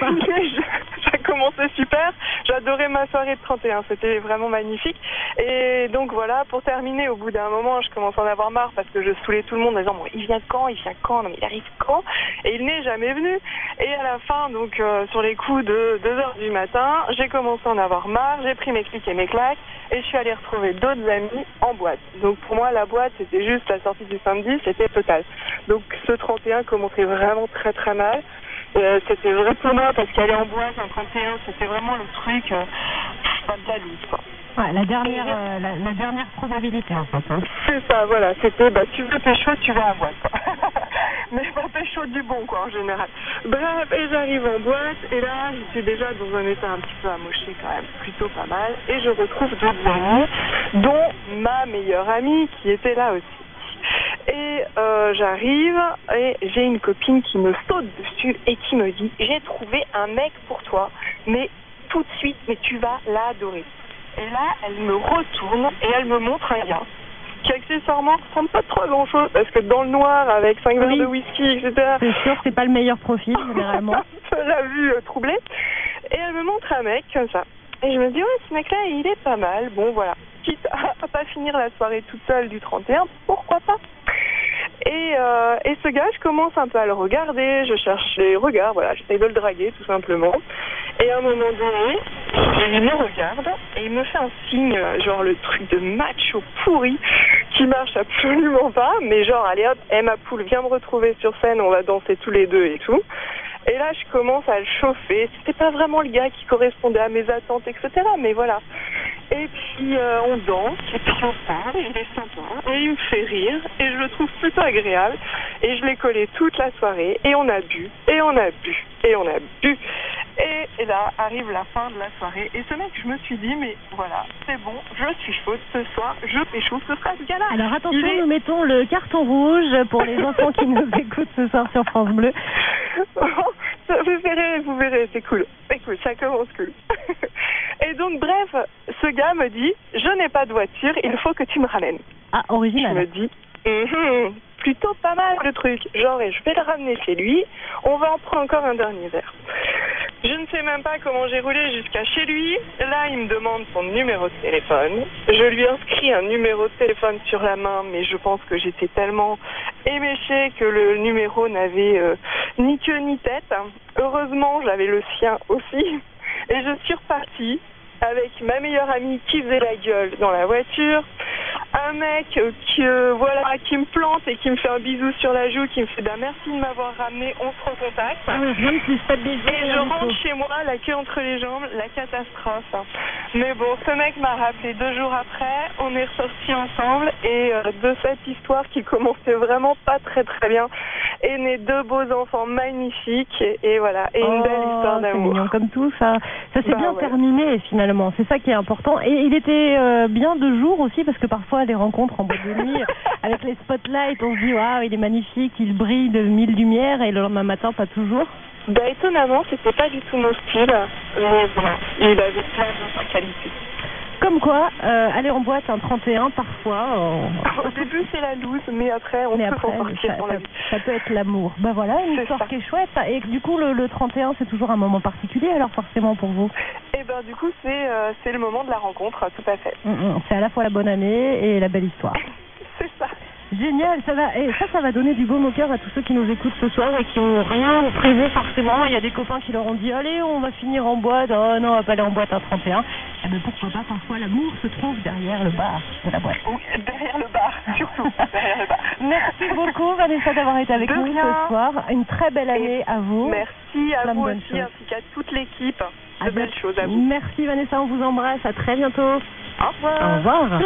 ça a commencé super, j'adorais ma soirée de trente et un, c'était vraiment magnifique. Et donc voilà, pour terminer, au bout d'un moment, je commence à en avoir marre parce que je saoulais tout le monde en disant bon, il vient quand, il vient quand, non mais il arrive quand, et il n'est jamais venu. Et à la fin, donc euh, sur les coups de deux heures du matin, j'ai commencé à en avoir marre, j'ai pris mes clics et mes claques et je suis allée retrouver d'autres amis en boîte. Donc pour moi, la boîte, c'était juste la sortie du samedi, c'était total. Donc ce trente et un commençait vraiment très très mal. Euh, c'était vraiment mal parce qu'aller en boîte en trente et un, c'était vraiment le truc euh, pas de la loose, quoi. Ouais, la dernière, euh, la, la dernière probabilité en fait. Hein. C'est ça, voilà, c'était bah tu veux pécho, tu vas en boîte, quoi. Mais pas pécho du bon, quoi, en général. Bref, et j'arrive en boîte, et là, je suis déjà dans un état un petit peu amoché quand même, plutôt pas mal, et je retrouve deux amis, dont ma meilleure amie qui était là aussi. Et euh, j'arrive et j'ai une copine qui me saute dessus et qui me dit j'ai trouvé un mec pour toi, mais tout de suite, mais tu vas l'adorer. Et là, elle me retourne et elle me montre un gars qui accessoirement ressemble pas trop à grand chose parce que dans le noir avec cinq verres oui. de whisky, et cetera. C'est sûr, c'est pas le meilleur profil généralement. La vue euh, troublée. Et elle me montre un mec comme ça. Et je me dis ouais, ce mec-là, il est pas mal. Bon voilà. Quitte à, à pas finir la soirée toute seule du trente et un, pourquoi pas? Et, euh, et ce gars, je commence un peu à le regarder, je cherche les regards, voilà, j'essaye de le draguer tout simplement. Et à un moment donné, il me regarde et il me fait un signe, genre le truc de macho pourri, qui marche absolument pas, mais genre allez hop, hey, ma poule, viens me retrouver sur scène, on va danser tous les deux et tout. Et là, je commence à le chauffer. C'était pas vraiment le gars qui correspondait à mes attentes, et cetera. Mais voilà. Et puis, euh, on danse, et puis on parle, et il est sympa, et il me fait rire, et je le trouve plutôt agréable. Et je l'ai collé toute la soirée, et on a bu, et on a bu, et on a bu. Et, et là, arrive la fin de la soirée. Et ce mec, je me suis dit, mais voilà, c'est bon, je suis chaude ce soir, je pécho, ce sera ce gars-là. Alors attention, est... nous mettons le carton rouge pour les enfants qui nous écoutent ce soir sur France Bleu. Vous verrez, vous verrez, c'est cool. C'est cool, ça commence cool. Et donc, bref, ce gars me dit, je n'ai pas de voiture, il faut que tu me ramènes. Ah, original. Je me dis, mm-hmm, plus plutôt pas mal le truc. Genre, et je vais le ramener chez lui, on va en prendre encore un dernier verre. Je ne sais même pas comment j'ai roulé jusqu'à chez lui. Là, il me demande son numéro de téléphone. Je lui inscris un numéro de téléphone sur la main, mais je pense que j'étais tellement éméchée que le numéro n'avait euh, ni queue ni tête. Heureusement, j'avais le sien aussi. Et je suis repartie avec ma meilleure amie qui faisait la gueule dans la voiture, un mec qui, euh, voilà, qui me plante et qui me fait un bisou sur la joue, qui me fait bah, merci de m'avoir ramené, on se recontacte. Ah oui, rien de plus, pas de bisous. Et je rentre chez moi, la queue entre les jambes, la catastrophe. Mais bon, ce mec m'a rappelé deux jours après, on est ressortis ensemble et euh, de cette histoire qui commençait vraiment pas très très bien, est né deux beaux enfants magnifiques et, et voilà, et une oh, belle histoire d'amour. C'est mignon comme tout ça. Ça s'est bah, bien ouais. terminé finalement, c'est ça qui est important. Et il était euh, bien de jour aussi parce que parfois les rencontres en boîte de nuit avec les spotlights, on se dit waouh, il est magnifique, il brille de mille lumières et le lendemain matin pas toujours. Bah étonnamment, c'était pas du tout mon style, mais voilà, il avait plein de sa qualité. Comme quoi, euh, aller en boîte un trente et un parfois. Euh... Au début c'est la loose, mais après on mais peut après, s'en sortir ça, dans la ça, vie. ça peut être l'amour. Bah voilà, une c'est histoire ça. qui est chouette. Et du coup, le, le trente et un, c'est toujours un moment particulier alors forcément pour vous. Et ben du coup, c'est euh, c'est le moment de la rencontre, tout à fait. Mmh, mmh. C'est à la fois la bonne année et la belle histoire. C'est ça. Génial, ça va, et ça, ça va donner du baume au cœur à tous ceux qui nous écoutent ce soir et qui n'ont rien prévu forcément. Il y a des copains qui leur ont dit, allez, on va finir en boîte. Oh non, on va pas aller en boîte à trente et un. Eh ben pourquoi pas, parfois l'amour se trouve derrière le bar de la boîte. Oui, derrière le bar, surtout, derrière le bar. Merci beaucoup Vanessa d'avoir été avec de nous rien. ce soir. Une très belle année et à vous. Merci à Plein vous de bonnes aussi, choses. ainsi qu'à toute l'équipe. De à belles bientôt. choses à vous. Merci Vanessa, on vous embrasse, à très bientôt. Au revoir. Au revoir.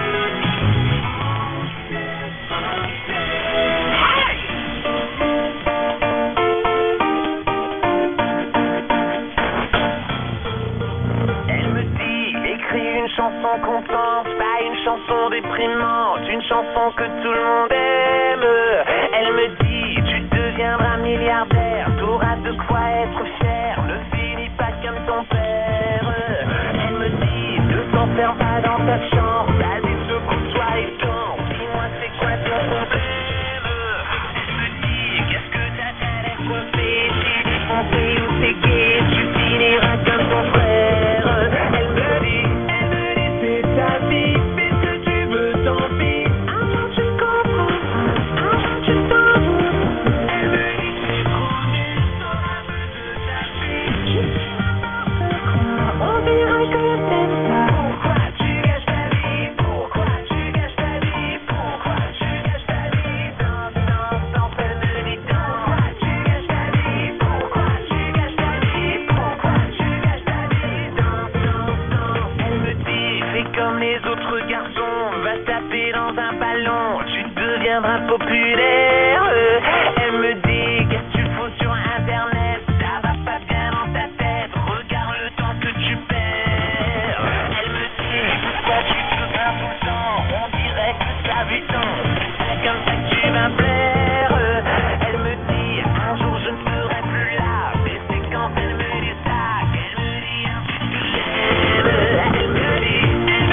Une chanson contente, pas une chanson déprimante, une chanson que tout le monde aime. Elle me dit, tu deviendras milliardaire, t'auras de quoi être fier, ne finis pas comme ton père. Elle me dit, ne t'enferme pas dans ta chambre, vas-y secoue-toi et tombe, dis-moi c'est quoi ton problème. Elle me dit, qu'est-ce que t'as t'as l'air coiffé, si t'es compris ou t'es gay, tu finiras comme ton frère. Elle me dit, ta vie, fais ce que tu veux, tant pis. Avant tu comprends, avant tu t'en vas. Elle me dit c'est trop nul, t'auras peu de ta vie. Tu fais n'importe quoi, on dirait que t'aimes ça. Pourquoi tu gâches ta vie? Pourquoi tu gâches ta vie? Pourquoi tu gâches ta vie? Dans, dans, dans, elle me dit dans. Pourquoi tu gâches ta vie? Pourquoi tu gâches ta vie? Pourquoi tu gâches ta vie? Dans, dans, dans, elle me dit fais comme les autres garçons, va taper dans un ballon, tu deviendras populaire. Elle me dit qu'est-ce que tu fous sur internet, ça va pas bien dans ta tête, regarde le temps que tu perds. Elle me dit pourquoi tu te plains tout le temps, on dirait que ça vit tant, c'est comme ça que tu vas plaire. Elle me dit un jour je ne serai plus là, mais c'est quand elle me dit ça qu'elle me dit un truc que j'aime. Elle me dit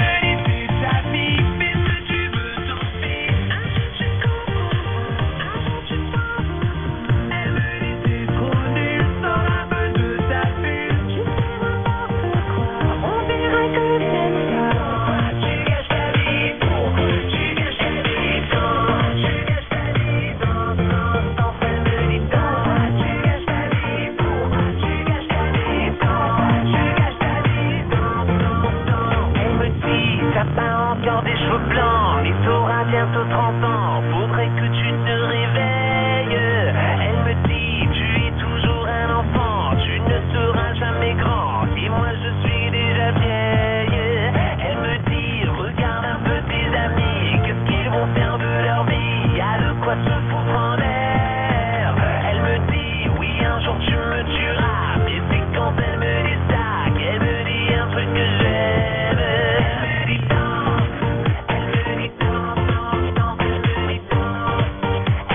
des cheveux blancs, mais t'auras bientôt trente ans, faudrait que tu te réveilles. Elle me dit, tu es toujours un enfant, tu ne seras jamais grand, et moi je suis déjà vieille. Elle me dit, regarde un peu tes amis, qu'est-ce qu'ils vont faire de leur vie, y'a de quoi se foutre en l'air. Elle me dit, oui un jour tu me tueras, mais c'est quand elle me dit ça qu'elle me dit un truc que j'aime. Elle me dit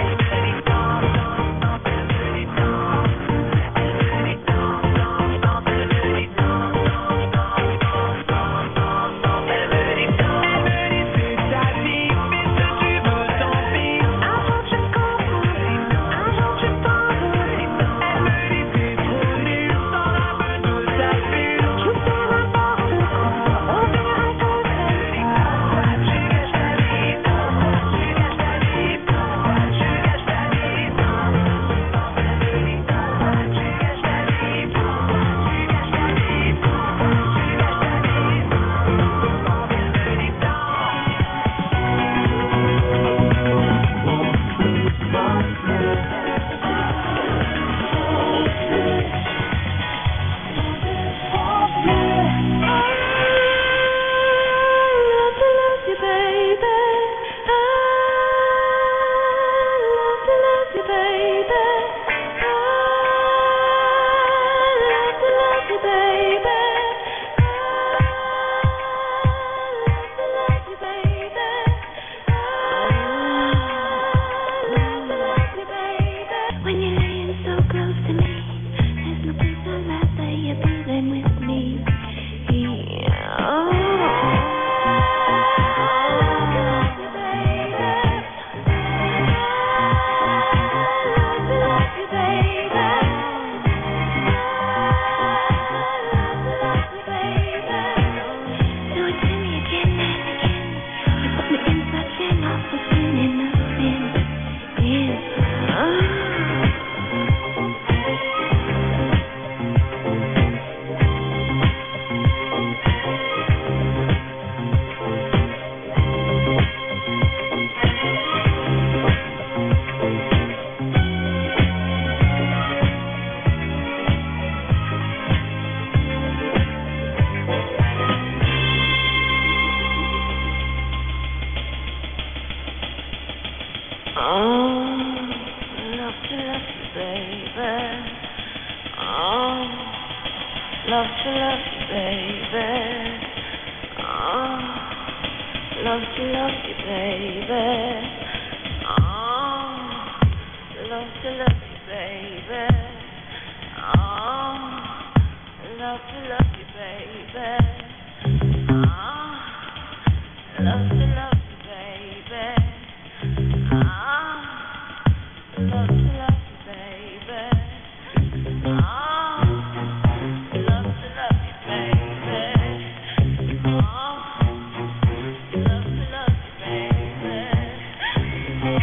Oh, love to love you, baby. Oh, love to love you, baby. Oh, love to love you, baby. Oh, love to love you, baby. Oh, love to love you, baby. Oh, love to love you, baby. Oh, love to love you, baby. Oh, love to love you, baby. Oh, love to love you, baby.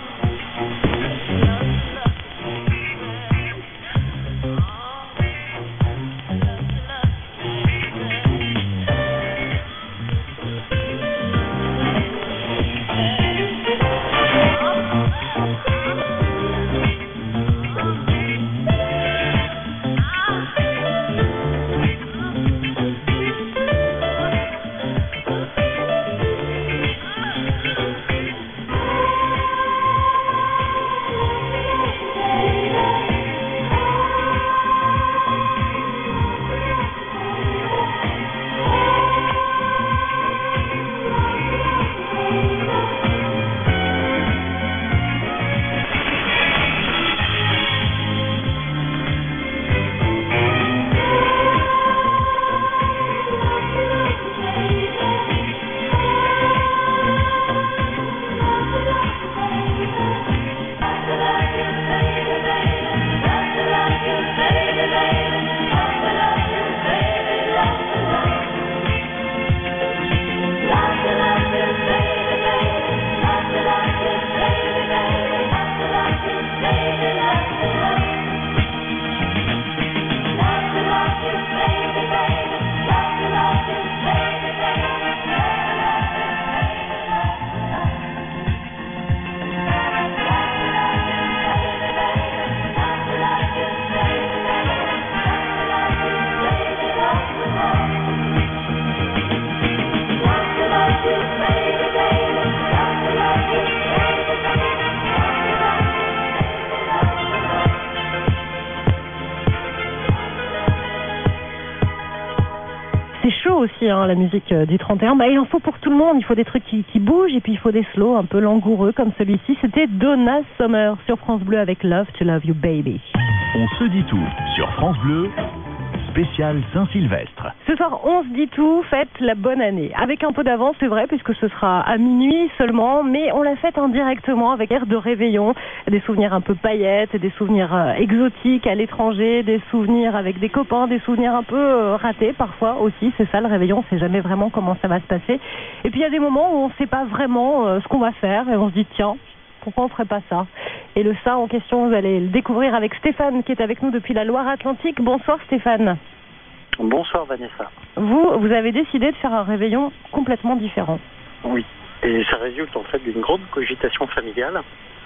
Aussi hein, la musique du trente et un, bah, il en faut pour tout le monde, il faut des trucs qui, qui bougent et puis il faut des slows un peu langoureux comme celui-ci. C'était Donna Summer sur France Bleu avec Love to Love You Baby. On se dit tout sur France Bleu, spécial Saint-Sylvestre. Ce soir, on se dit tout, fête la bonne année. Avec un peu d'avance, c'est vrai, puisque ce sera à minuit seulement, mais on la fête indirectement avec air de réveillon, des souvenirs un peu paillettes, des souvenirs euh, exotiques à l'étranger, des souvenirs avec des copains, des souvenirs un peu euh, ratés parfois aussi. C'est ça le réveillon, on ne sait jamais vraiment comment ça va se passer. Et puis il y a des moments où on ne sait pas vraiment euh, ce qu'on va faire et on se dit tiens, pourquoi on ne ferait pas ça? Et le ça en question, vous allez le découvrir avec Stéphane qui est avec nous depuis la Loire-Atlantique. Bonsoir Stéphane. Bonsoir Vanessa. Vous, vous avez décidé de faire un réveillon complètement différent. Oui, et ça résulte en fait d'une grande cogitation familiale.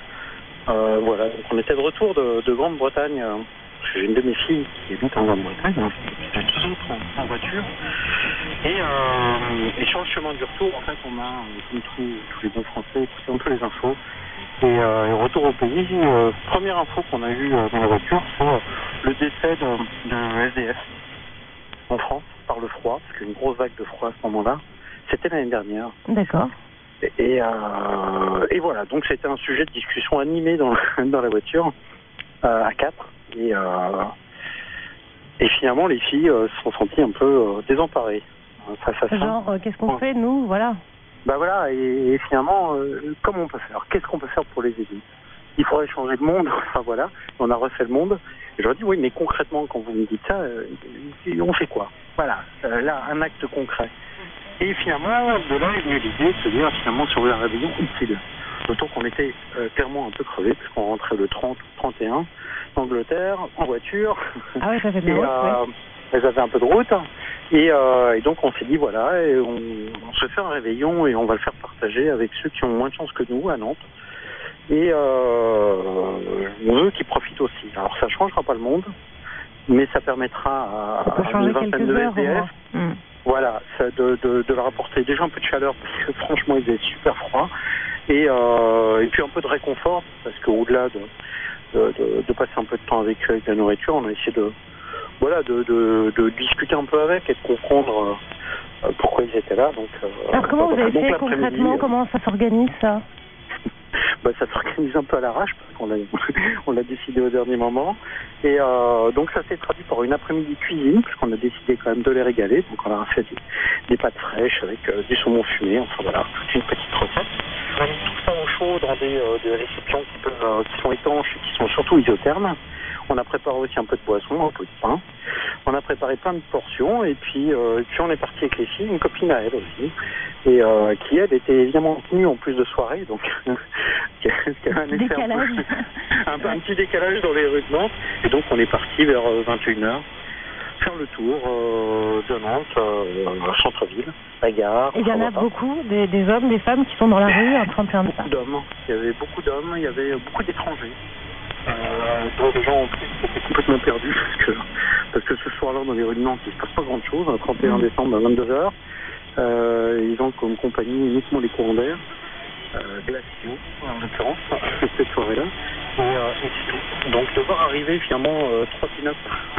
Euh, voilà, donc on était de retour de, de Grande-Bretagne, euh, parce que j'ai une de mes filles qui habite en Grande-Bretagne, hein, j'ai deux autres en, en voiture. Et, euh, et sur le chemin du retour, en fait, on a, comme tous, tous les bons Français, écouté un peu les infos. Et, euh, et retour au pays, euh, première info qu'on a eue euh, dans la voiture, c'est euh, le décès de, de S D F en France par le froid, parce qu'il y a une grosse vague de froid à ce moment-là. C'était l'année dernière. D'accord. Et, et, euh, et voilà, donc c'était un sujet de discussion animé dans, dans la voiture, euh, à quatre. Et, euh, et finalement, les filles euh, se sont senties un peu euh, désemparées face à ça. Genre, euh, qu'est-ce qu'on fait, nous, voilà. Bah voilà, et, et finalement, euh, comment on peut faire? Qu'est-ce qu'on peut faire pour les aider? Il faudrait changer le monde, enfin voilà, on a refait le monde. Et je leur dis, oui, mais concrètement, quand vous me dites ça, euh, on fait quoi? Voilà, euh, là, un acte concret. Et finalement, de là est venue l'idée de se dire, finalement, sur le réveillon utile. D'autant qu'on était euh, clairement un peu crevés, puisqu'on rentrait le trente, trente et un, d'Angleterre, en voiture. Ah oui, ça fait de la et, route, euh, oui. Elles avaient un peu de route. Et, euh, et donc, on s'est dit, voilà, et on, on se fait un réveillon et on va le faire partager avec ceux qui ont moins de chance que nous, à Nantes. Et euh, eux qui profitent aussi. Alors, ça ne changera pas le monde, mais ça permettra à, à une vingtaine de S D F, mmh. voilà, ça, de, de, de leur apporter déjà un peu de chaleur, parce que franchement, il faisait super froid. Et, euh, et puis un peu de réconfort, parce qu'au-delà de, de, de, de passer un peu de temps avec eux avec la nourriture, on a essayé de, voilà, de, de, de discuter un peu avec et de comprendre euh, pourquoi ils étaient là. Donc, euh, Alors comment vous avez donc, fait l'après-midi, concrètement? euh, Comment ça s'organise ça? bah, ça s'organise un peu à l'arrache parce qu'on l'a, on l'a décidé au dernier moment. Et euh, donc ça s'est traduit par une après-midi cuisine, parce qu'on a décidé quand même de les régaler. Donc on leur a fait des, des pâtes fraîches avec euh, du saumon fumé, enfin voilà, toute une petite recette. On a mis tout ça au chaud dans des, euh, des récipients qui, peuvent, euh, qui sont étanches et qui sont surtout isothermes. On a préparé aussi un peu de boisson, un peu de pain. On a préparé plein de portions et puis, euh, et puis on est parti avec les filles, une copine à elle aussi, et euh, qui elle était évidemment tenue en plus de soirée, donc qui a un, effet Décalage. Un, peu, un, un petit décalage dans les rues de Nantes. Et donc on est parti vers euh, vingt et une heures faire le tour euh, de Nantes, euh, centre-ville, la gare. Et il y en a beaucoup, des, des hommes, des femmes qui sont dans la rue un trente et un Beaucoup d'hommes, il y avait beaucoup d'hommes, il y avait beaucoup d'étrangers. Euh, donc les gens en plus étaient complètement perdus parce que, parce que ce soir-là dans les rues de Nantes il ne se passe pas grand chose, le trente et un décembre à vingt-deux heures. Euh, ils ont comme compagnie uniquement les courants d'air, euh, glaciaux en l'occurrence, cette soirée-là, et, euh, et c'est tout. Donc de voir arriver finalement euh, trois pin-ups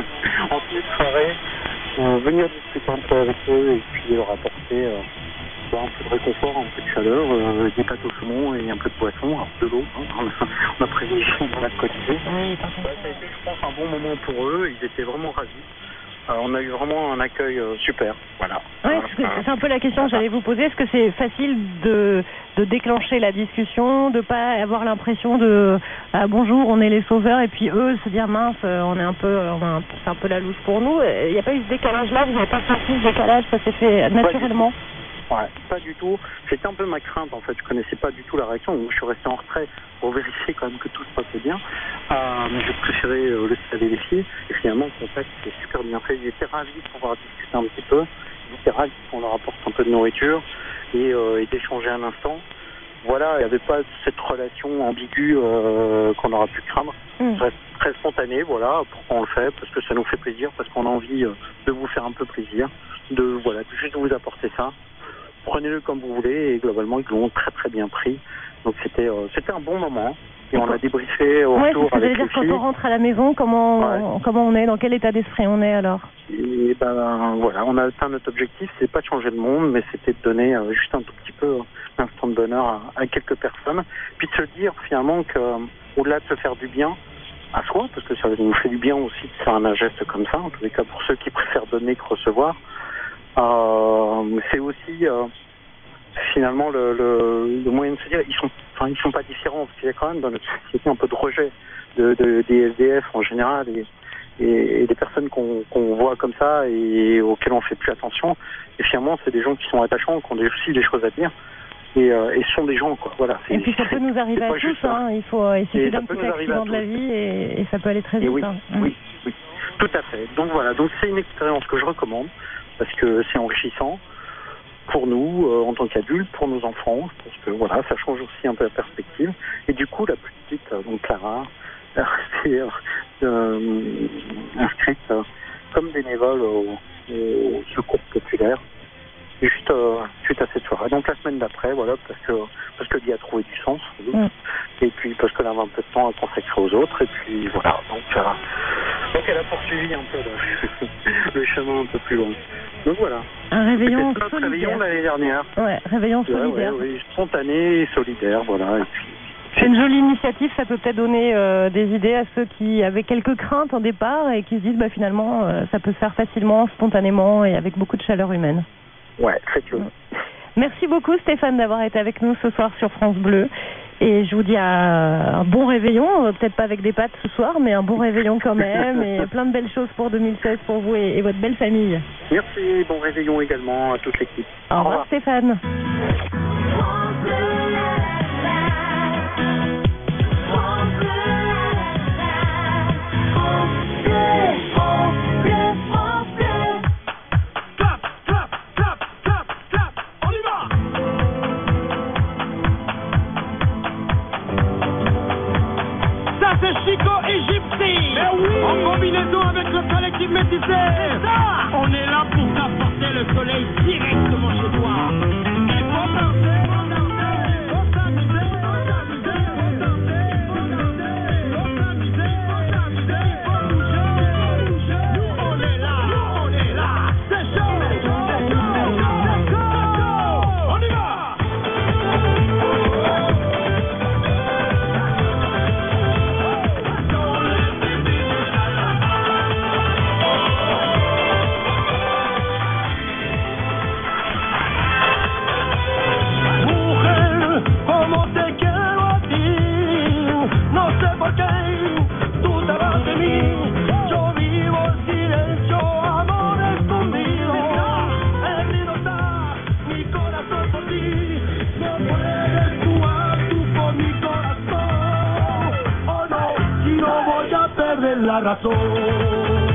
en pleine soirée, euh, venir discuter un peu avec eux et puis leur apporter euh, un peu de réconfort, un peu de chaleur, euh, des pâtes au saumon et un peu de poisson, alors de l'eau, hein, on a, on a privilégié dans la quotidien. Oui, ça a été, je pense, un bon moment pour eux, ils étaient vraiment ravis. Euh, on a eu vraiment un accueil euh, super, voilà. Oui, c'est un peu la question que j'allais vous poser. Est-ce que c'est facile de, de déclencher la discussion, de ne pas avoir l'impression de ah, bonjour, on est les sauveurs, et puis eux se dire mince, on est un peu, on a un, c'est un peu la loose pour nous. Il n'y a pas eu ce décalage-là, vous n'avez pas senti ce décalage, ça s'est fait naturellement? Ouais, pas du tout. C'était un peu ma crainte en fait. Je connaissais pas du tout la réaction. Donc, je suis resté en retrait pour vérifier quand même que tout se passait bien. Euh, mais j'ai préféré euh, laisser aller les filles. Et finalement, le contact s'est super bien fait. Ils étaient ravis de pouvoir discuter un petit peu. Ils étaient ravis qu'on leur apporte un peu de nourriture et, euh, et d'échanger un instant. Voilà, il n'y avait pas cette relation ambiguë euh, qu'on aurait pu craindre. Mmh. Très, très spontané, voilà. Pourquoi on le fait? Parce que ça nous fait plaisir, parce qu'on a envie euh, de vous faire un peu plaisir, de voilà, de juste vous apporter ça. Prenez-le comme vous voulez, et globalement ils l'ont très très bien pris. Donc c'était euh, c'était un bon moment. Et on a débriefé au ouais, retour c'est ce que avec les dire, filles. Quand on rentre à la maison, comment, ouais. on, comment on est, dans quel état d'esprit on est alors? Et ben voilà, on a atteint notre objectif, c'est pas de changer le monde, mais c'était de donner euh, juste un tout petit peu euh, l'instant de bonheur à, à quelques personnes. Puis de se dire finalement que euh, au-delà de se faire du bien à soi, parce que ça nous fait du bien aussi de faire un geste comme ça, en tous les cas pour ceux qui préfèrent donner que recevoir. Euh, c'est aussi euh, finalement le, le, le moyen de se dire ils sont, enfin ils sont pas différents, parce qu'il y a quand même dans notre société un peu de rejet de, de, des S D F en général et, et, et des personnes qu'on qu'on voit comme ça et auxquelles on fait plus attention. Et finalement c'est des gens qui sont attachants, qui ont des, aussi des choses à dire. Et, euh, et ce sont des gens quoi. Voilà. Et puis ça peut nous arriver à tous. Hein. Il faut il suffit d'un petit accident de la vie et, et ça peut aller très vite. Oui, hein. oui, oui, tout à fait. Donc voilà, donc c'est une expérience que je recommande. Parce que c'est enrichissant pour nous, euh, en tant qu'adultes, pour nos enfants. Je pense que voilà, ça change aussi un peu la perspective. Et du coup, la plus petite, euh, donc Clara, elle s'est euh, inscrite euh, comme bénévole au, au secours populaire, juste euh, suite à cette soirée. Donc la semaine d'après, voilà, parce que parce que l'y a trouvé du sens, mm. et puis parce qu'elle avait un peu de temps à consacrer aux autres, et puis voilà. Donc, euh, donc elle a poursuivi un peu le, le chemin un peu plus long. Donc voilà. Un réveillon C'était solidaire. réveillon l'année dernière. Ouais, réveillon ouais, solidaire. Ouais, oui, spontané et solidaire, voilà. Et puis, c'est une jolie initiative, ça peut peut-être donner euh, des idées à ceux qui avaient quelques craintes au départ et qui se disent bah finalement euh, ça peut se faire facilement, spontanément et avec beaucoup de chaleur humaine. Ouais, faites-le. Merci beaucoup Stéphane d'avoir été avec nous ce soir sur France Bleu. Et je vous dis à un bon réveillon, peut-être pas avec des pâtes ce soir, mais un bon réveillon quand même, et plein de belles choses pour deux mille seize pour vous et, et votre belle famille. Merci, bon réveillon également à toute l'équipe. Au, Au revoir, revoir Stéphane. Chico Égyptien, oui. En combinaison avec le collectif métissé. On est là pour t'apporter le soleil directement chez toi. Et pour danser, pour danser, pour s'amuser. y no voy a perder la razón.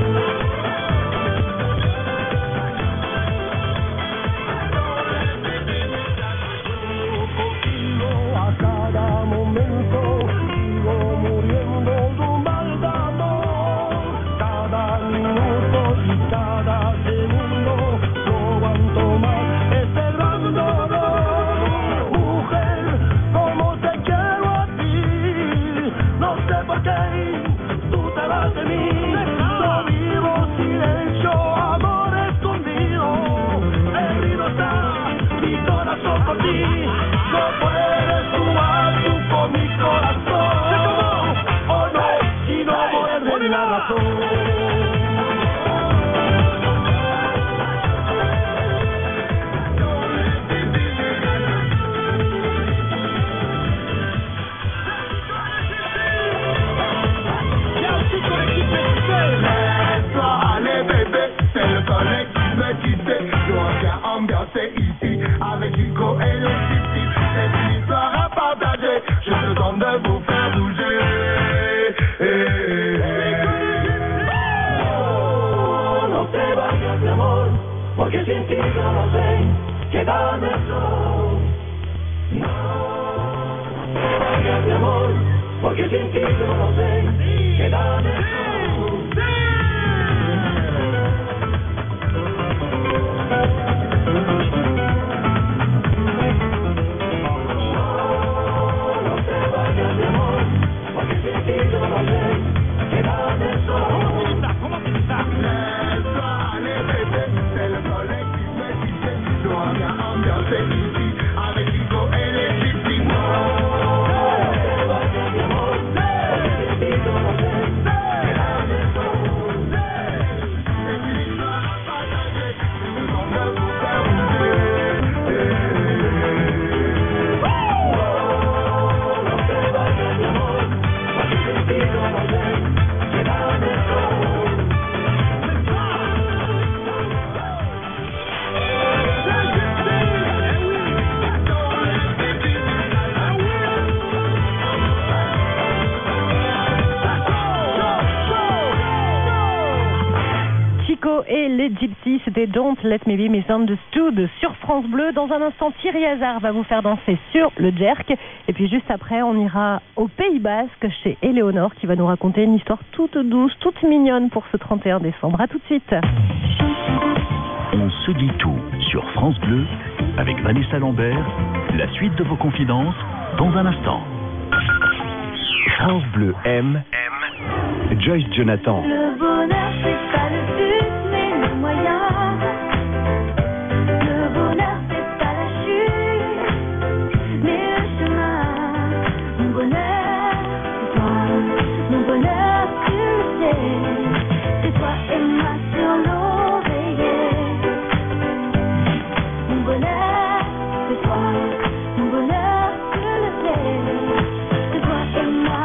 Ici, avec Chico et le Gypsy, c'est une histoire à partager. Je te demande de vous faire bouger. Oh, no te vayas, mi amor, porque sin ti yo no sé quedarme solo. No te vayas, mi amor, porque sin ti yo no sé quedarme solo. Et les Gypsies, c'était Don't Let Me Be Misunderstood sur France Bleu. Dans un instant, Thierry Hazard va vous faire danser sur le jerk. Et puis juste après, on ira au Pays Basque chez Éléonore qui va nous raconter une histoire toute douce, toute mignonne pour ce trente et un décembre. À tout de suite. On se dit tout sur France Bleu avec Vanessa Lambert. La suite de vos confidences dans un instant. France Bleu aime Joyce Jonathan. Le bonheur, c'est pas le but, mais le moyen. Le bonheur, c'est pas la chute, mais le chemin. Mon bonheur, c'est toi. Mon bonheur, tu le sais. C'est toi et moi sur l'oreiller. Mon bonheur, c'est toi. Mon bonheur, tu le sais. C'est toi et moi.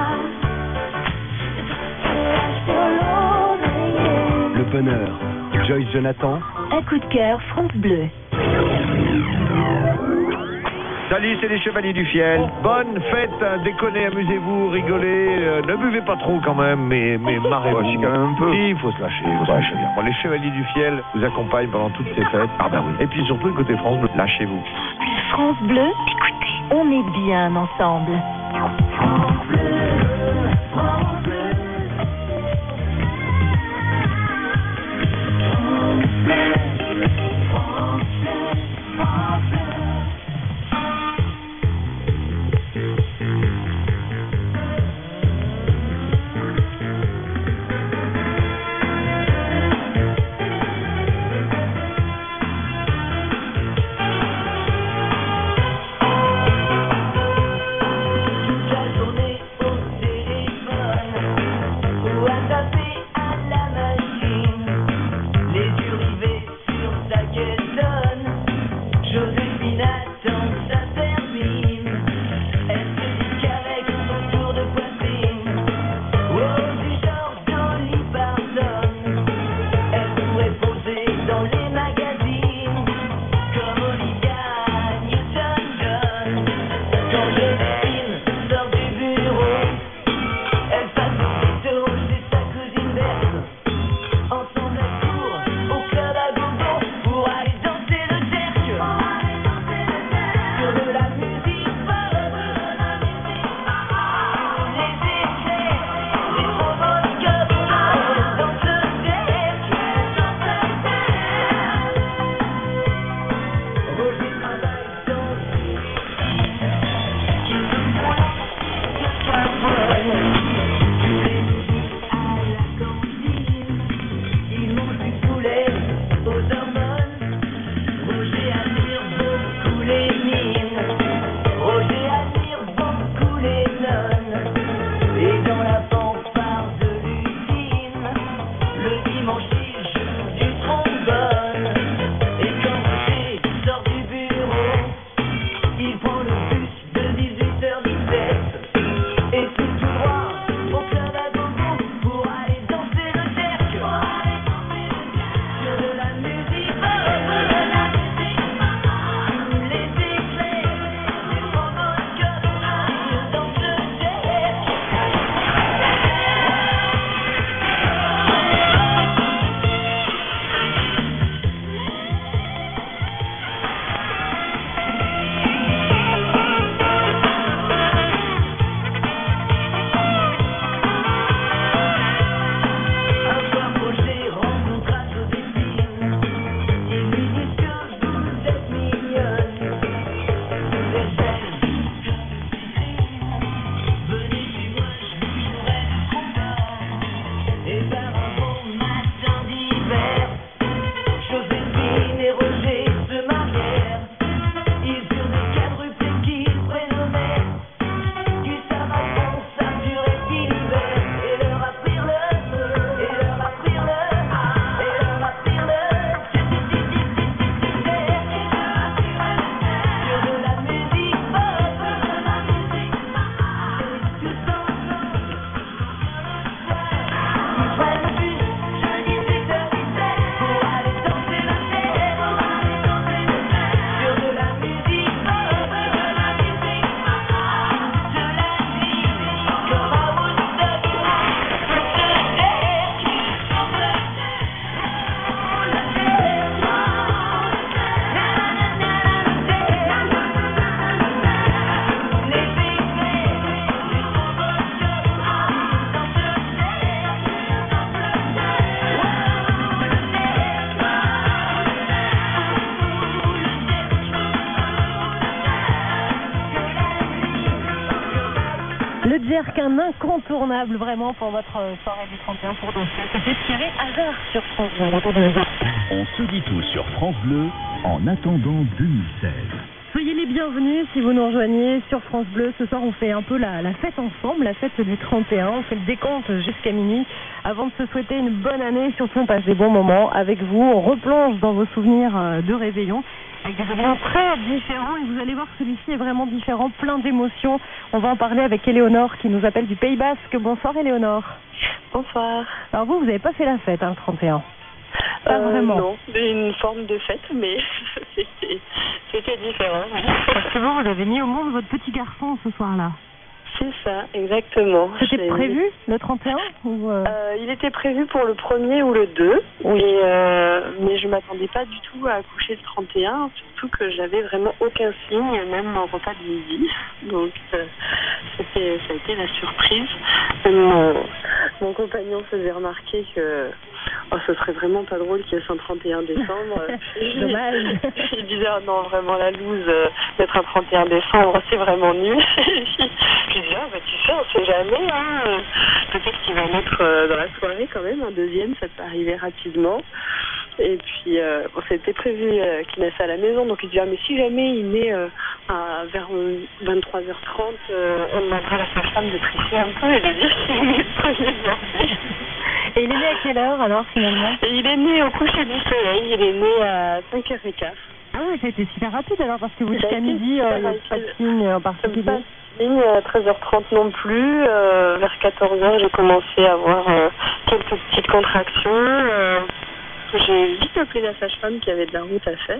Le bonheur, Joyce Jonathan. Un coup de cœur, France Bleu. Salut, c'est les Chevaliers du Fiel. Bonne fête, déconnez, amusez-vous, rigolez. Euh, ne buvez pas trop quand même, mais, mais marrez-vous. Ouais, quand même un peu. Si, il faut se lâcher. Il faut se lâcher. Bon, les Chevaliers du Fiel vous accompagnent pendant toutes ces fêtes. Ah bah oui. Et puis surtout, le côté France Bleu, lâchez-vous. France Bleu, écoutez, on est bien ensemble. France Bleu, France Bleu. La journée au un incontournable vraiment pour votre soirée du trente et un pour danser. C'était Thierry Hazard sur France Bleu. On se dit tout sur France Bleu en attendant deux mille seize. Soyez les bienvenus si vous nous rejoignez sur France Bleu. Ce soir, on fait un peu la, la fête ensemble, la fête du trente et un. On fait le décompte jusqu'à minuit avant de se souhaiter une bonne année. Surtout, on passe des bons moments avec vous. On replonge dans vos souvenirs de réveillon avec des événements très différents. Et vous allez voir que celui-ci est vraiment différent, plein d'émotions. On va en parler avec Éléonore qui nous appelle du Pays Basque. Bonsoir Éléonore. Bonsoir. Alors vous, vous n'avez pas fait la fête, hein, le trente et un? Pas euh, vraiment. Non, une forme de fête, mais c'était, c'était différent. Parce que vous, vous avez mis au monde votre petit garçon ce soir-là. C'est ça, exactement. C'était J'ai... prévu, le trente et un ou euh... Euh, Il était prévu pour le premier ou le deux, oui. et, euh, mais je ne m'attendais pas du tout à accoucher le trente et un, surtout que j'avais vraiment aucun signe, même en repas de midi. Donc, euh, c'était, ça a été la surprise. Mon, mon compagnon faisait remarquer que oh, ce serait vraiment pas drôle qu'il y ait un trente et un décembre. Dommage. Il disait oh non, vraiment la loose, euh, d'être un trente et un décembre, c'est vraiment nul. Je dis ah bah tu sais, on sait jamais, hein. Peut-être qu'il va naître euh, dans la soirée quand même, un deuxième, ça peut arriver rapidement. Et puis euh, bon, c'était prévu euh, qu'il naisse à la maison, donc il dit ah mais si jamais il naît euh, à, vers euh, vingt-trois heures trente, euh, on demandera à la sage-femme de tricher un peu et de dire qu'il est le premier janvier. Et il est né à quelle heure alors finalement? Et il est né au coucher du soleil, il est né à cinq heures quinze. Ah oui, ça a été super rapide alors parce que vous dites qu'à midi, euh, il n'y a pas de signe en particulier. Pas de signe, à treize heures trente non plus. Euh, vers quatorze heures, j'ai commencé à avoir euh, quelques petites contractions. Euh, j'ai vite appelé la sage-femme qui avait de la route à faire.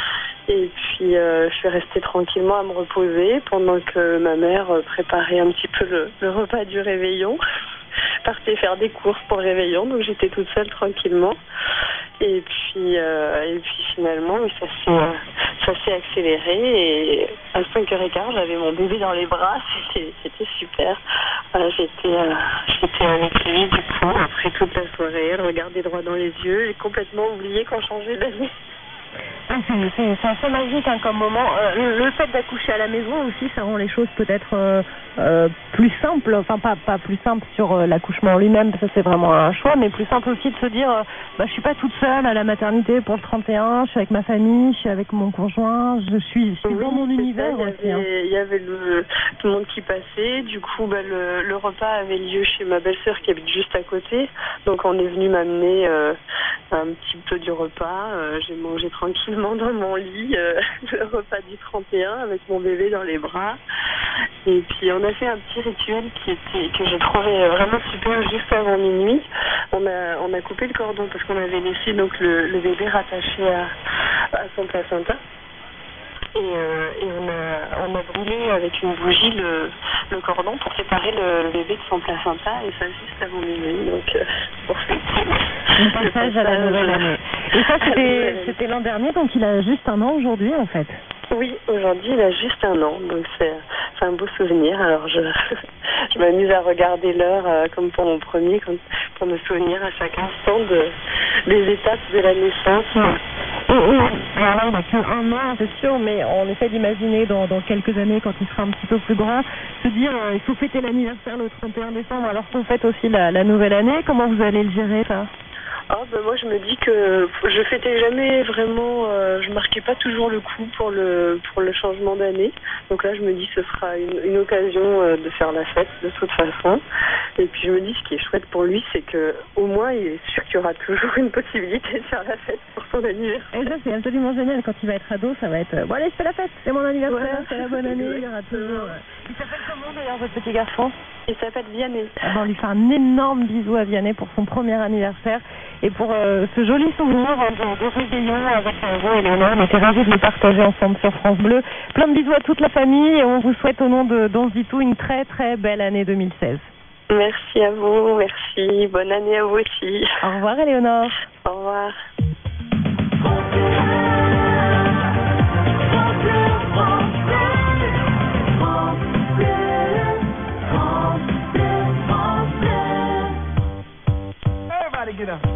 Et puis, euh, je suis restée tranquillement à me reposer pendant que ma mère préparait un petit peu le, le repas du réveillon. Partait faire des courses pour le réveillon, donc j'étais toute seule tranquillement. Et puis, euh, et puis finalement, ça s'est, euh, ça s'est accéléré. Et à cinq heures quinze, j'avais mon bébé dans les bras. C'était, c'était super. Euh, j'étais, euh, j'étais en équilibre du coup. Après toute la soirée, elle regardait droit dans les yeux. J'ai complètement oublié qu'on changeait d'année. Ah, c'est, c'est, c'est assez magique hein, comme moment. Euh, le, le fait d'accoucher à la maison aussi, ça rend les choses peut-être euh, euh, plus simples. Enfin, pas, pas plus simples sur euh, l'accouchement en lui-même, ça c'est vraiment un choix, mais plus simple aussi de se dire euh, bah, je suis pas toute seule à la maternité pour le trente et un, je suis avec ma famille, je suis avec mon conjoint, je suis, je suis oui, dans mon univers ça, aussi. Il y avait, il y avait le, tout le monde qui passait. Du coup, bah, le, le repas avait lieu chez ma belle-sœur qui habite juste à côté. Donc on est venu m'amener euh, un petit peu du repas. Euh, j'ai mangé tranquillement dans mon lit euh, le repas du trente et un avec mon bébé dans les bras. Et puis on a fait un petit rituel qui était, que j'ai trouvé vraiment super juste avant minuit. On a, on a coupé le cordon parce qu'on avait laissé donc le, le bébé rattaché à, à son placenta. Et, euh, et on, a, on a brûlé avec une bougie le, le cordon pour séparer le, le bébé de son placenta, et ça juste avant minuit. Donc euh, pour le passage à la nouvelle année. Et ça c'était, c'était l'an dernier, donc il a juste un an aujourd'hui en fait. Oui, aujourd'hui il a juste un an, donc c'est, c'est un beau souvenir. Alors je, je m'amuse à regarder l'heure euh, comme pour mon premier, comme, pour me souvenir à chaque instant de, des étapes de la naissance. Ouais. Alors là, on n'a qu'un an, c'est sûr, mais on essaie d'imaginer dans, dans quelques années, quand il sera un petit peu plus grand, se dire euh, il faut fêter l'anniversaire le trente et un décembre, alors qu'on fête aussi la, la nouvelle année. Comment vous allez le gérer, ça? Oh, ben moi je me dis que je fêtais jamais vraiment, euh, je marquais pas toujours le coup pour le pour le changement d'année. Donc là je me dis que ce sera une, une occasion euh, de faire la fête de toute façon. Et puis je me dis ce qui est chouette pour lui, c'est que au moins il est sûr qu'il y aura toujours une possibilité de faire la fête pour son anniversaire. Et ça c'est absolument génial, quand il va être ado, ça va être bon allez je fais la fête, c'est mon anniversaire, ouais, c'est la bonne année, il y aura toujours. Il s'appelle comment d'ailleurs votre petit garçon? Il s'appelle Vianney. Ah ben, on lui fait un énorme bisou à Vianney pour son premier anniversaire et pour euh, ce joli souvenir de, de réveillon avec euh, vous et Léonore. On était ravis de le partager ensemble sur France Bleu. Plein de bisous à toute la famille et on vous souhaite au nom de d'On se dit tout une très très belle année deux mille seize. Merci à vous, merci. Bonne année à vous aussi. Au revoir Éléonore. Au revoir. Get up.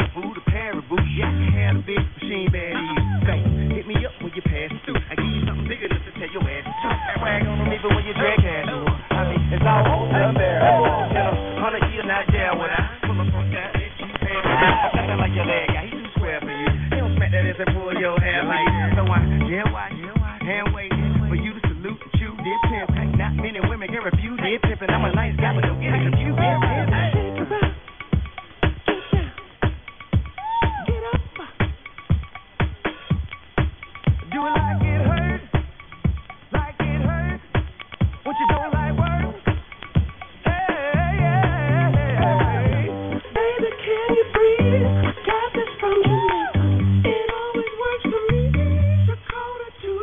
Malibu to Paribu. Yeah, I can have a big machine bad ease. Say, hit me up when you pass through. I give you something bigger just to tell your ass to. That rag on them even when you drag casual. I mean, it's all unbearable. You know, hundred years not there when I pull up on that bitch, you pay me. I'm nothing like your leg guy, he too square for you. He don't smack that ass and pull your hair like that. So I, yeah, why, yeah, why, hand waiting for you to salute and chew dip pimp. Not many women can refuse dip pimpin'. I'm a nice guy, but don't get it confused. Dip pimp. From Jamaica, it always works for me. Dakota to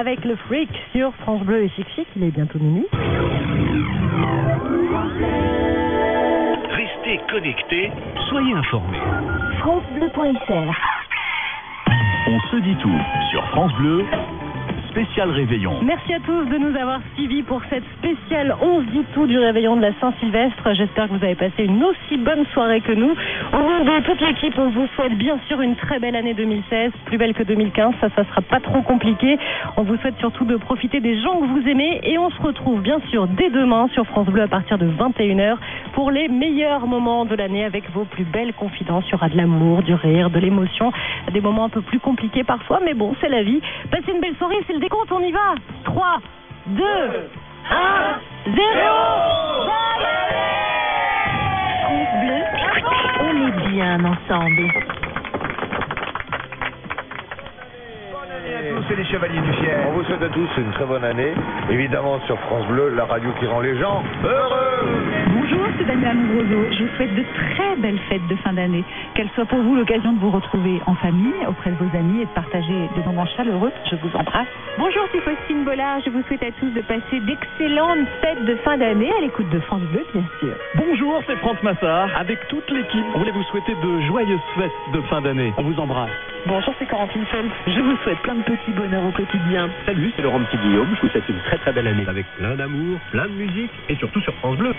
avec le Freak sur France Bleu et Chic Chic. Il est bientôt minuit. Restez connectés, soyez informés. francebleu point f r. On se dit tout sur France Bleu, spécial réveillon. Merci à tous de nous avoir suivis pour cette spéciale On se dit tout du réveillon de la Saint-Sylvestre. J'espère que vous avez passé une aussi bonne soirée que nous. Au nom de toute l'équipe, on vous souhaite bien sûr une très belle année deux mille seize, plus belle que deux mille quinze, ça, ça sera pas trop compliqué. On vous souhaite surtout de profiter des gens que vous aimez et on se retrouve bien sûr dès demain sur France Bleu à partir de vingt et une heures pour les meilleurs moments de l'année avec vos plus belles confidences. Il y aura de l'amour, du rire, de l'émotion, des moments un peu plus compliqués parfois, mais bon, c'est la vie. Passez une belle soirée, c'est le décompte, on y va. trois, deux, un, zéro. France Bleu, écoutez, on est bien ensemble. C'est les Chevaliers du Fiel. On vous souhaite à tous une très bonne année. Évidemment sur France Bleu, la radio qui rend les gens heureux. Bonjour, c'est Daniela Amoroso. Je vous souhaite de très belles fêtes de fin d'année. Qu'elle soit pour vous l'occasion de vous retrouver en famille, auprès de vos amis et de partager des moments chaleureux. Je vous embrasse. Bonjour, c'est Faustine Bollard. Je vous souhaite à tous de passer d'excellentes fêtes de fin d'année à l'écoute de France Bleu, bien sûr. Bonjour, c'est Franck Massard. Avec toute l'équipe, on voulait vous souhaiter de joyeuses fêtes de fin d'année. On vous embrasse. Bonjour, c'est Corentine Feltz. Je vous souhaite plein de petits bonheurs au quotidien. Salut, c'est Laurent Petit Guillaume. Je vous souhaite une très très belle année avec plein d'amour, plein de musique et surtout sur France Bleu.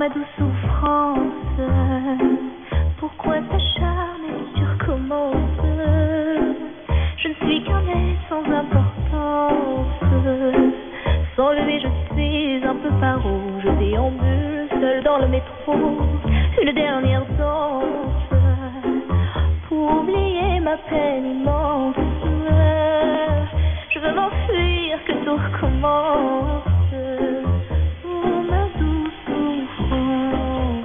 ma douce souffrance, pourquoi t'acharner sur comment je ne suis qu'un être sans importance. Sans lui je suis un peu paro, je déambule seul dans le métro, une dernière danse pour oublier ma peine immense. Je veux m'enfuir, que tout recommence. Oh ma douce souffrance,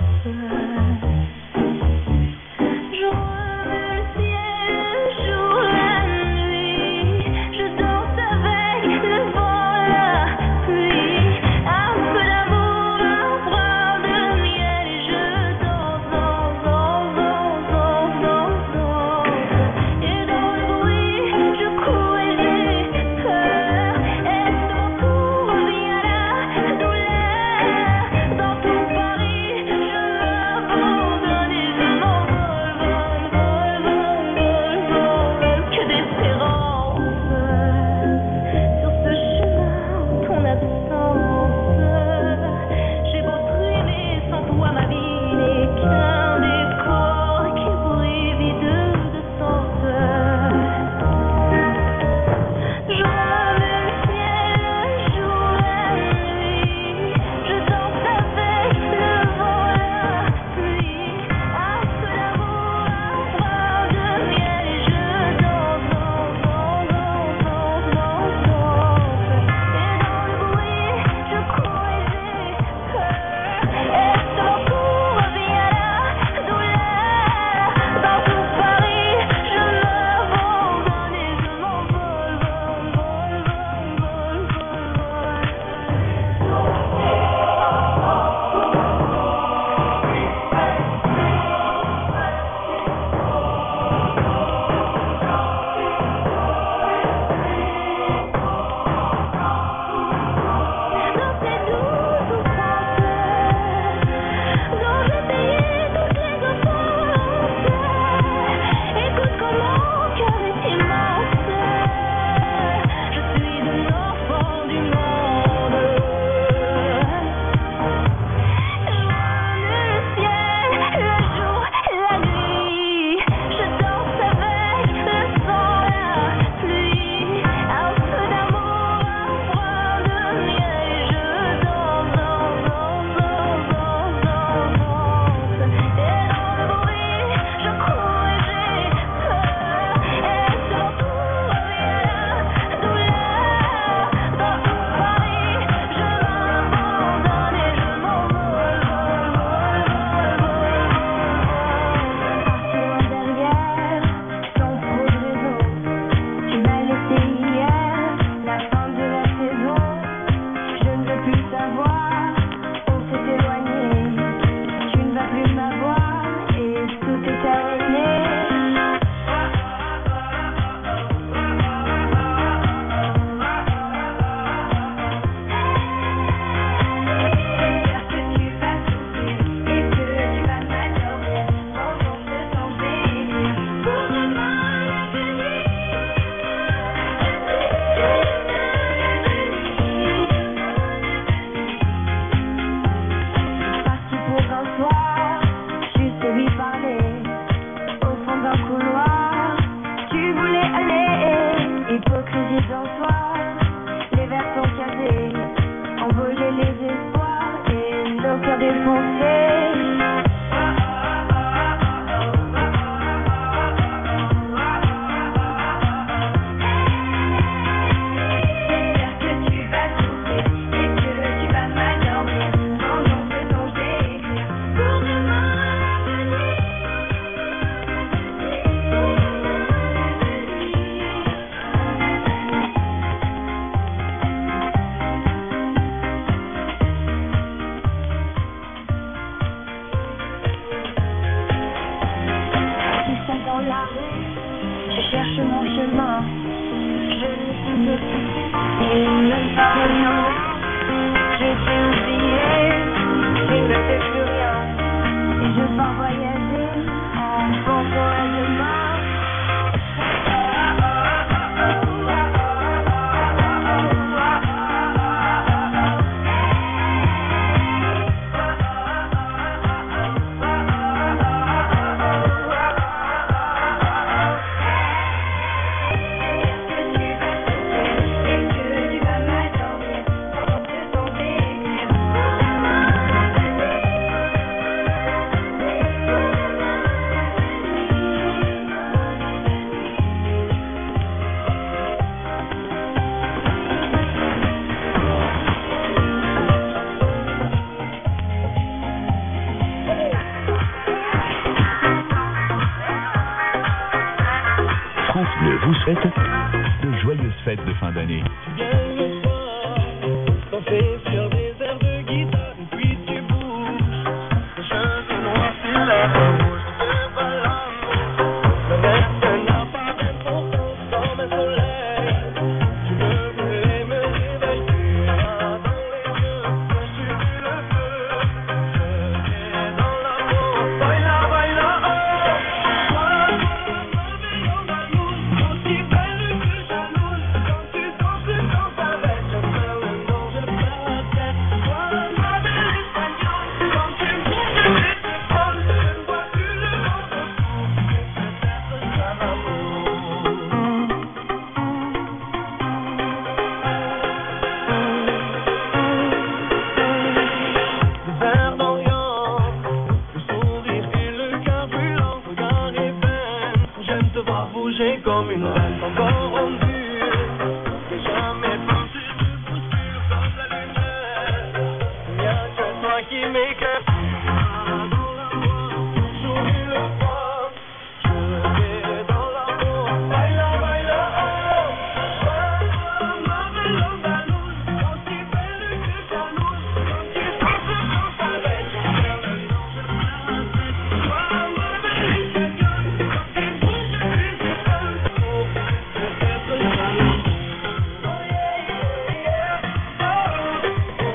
je remue le ciel, le jour, la nuit. Je danse avec le vent, la pluie. Un peu d'amour, un brin de miel. Et je danse, danse, danse, danse, danse, danse. Et dans le bruit, je cours et j'ai peur. Est-ce mon tour, vient la douleur. Dans tout Paris, je m'abandonne et je m'envole, vol, vol, vol, vol, vol. Que d'espérance sur ce chemin, ton absence. J'ai beau traîner sans toi, ma vie n'est qu'un décor qui brille vide de sens. Je remue le ciel, le jour, la nuit. Je danse avec le vent, la pluie. Un peu d'amour, un brin de miel. Et je danse, danse, danse, danse, danse, danse. Et dans le bruit, je cours et j'ai peur. Est-ce mon tour, vient la douleur. Dans tout Paris, je m'abandonne et je m'envole, vol, vol, vol, vol, Dans ces douces souffrances dont j'ai payé toutes les offenses, écoute comment mon cœur est immense. Je suis un enfant du monde. Je remue le ciel, le jour, la nuit. Je danse avec le sang, la pluie. Un peu d'amour, un brin de miel. Et je danse, danse, danse, danse, danse, danse, danse. Et dans le bruit, je cours et j'ai peur. Est-ce mon tour, vient la douleur. Dans tout Paris, je m'abandonne et je m'envole, vol, vol, vol, vol, vol. Partir derrière, sans trop de raison. Tu m'as laissé hier, la fin de la saison. Je ne veux plus savoir, on s'est éloigné. Tu ne vas plus m'avoir et tout est terminé. J'espère que tu vas souffrir et que tu vas m'adorer. Sans on se changer pour demain l'avenir. Parti pour un soir, juste lui parler. Au fond d'un couloir, tu voulais aller. Hypocrisie d'un soir, les verres sont cassés. Envoler les espoirs et nos cœurs défoncés. J'espère que tu vas souffrir et que tu vas m'endormir. Sans nom de danger, pour demain l'avenir. Je suis seule dans la rue, je cherche mon chemin. Je ne sais plus, il ne me parle rien. Je t'ai oublié, il ne fait plus rien. Et je pars voyager en pensant à demain. joyeuses fêtes de fin d'année. Tu gagnes le soir, t'en fais sur des airs de guitare, et puis tu bouges. Les cheveux noirs sur la rouge, c'est pas l'amour. Le reste n'a pas d'importance comme un soleil. Tu me veux et me réveilles, tu as dans les yeux, quand tu vis le feu. Je vais dans l'amour, baila, baila, oh. Aussi belle que jalouse, quand tu danses, danses avec, je fais le nom, je perds la tête. Toi, ma belle espagnole, quand tu bouges, je t'épaule, je ne vois plus le monde autour, et peut-être ça l'amour. Le verre d'Orient, le sourire et le cœur brûlant, regard et peine, j'aime te voir bouger comme une reine, encore rendue, j'ai jamais pensé de posture comme la lumière, il n'y a que toi qui m'éclaire, dans l'amour, j'oublie le froid, je vais dans l'amour, baila, baila, oh, ma belle andalouse, aussi belle que jalouse, quand tu danses, danses avec, je perds le nom, je perds la tête, toi, ma belle espagnole, quand tu bouges, je suis seule, pour peut-être jalouse. Oh yeah, yeah, oh, oh,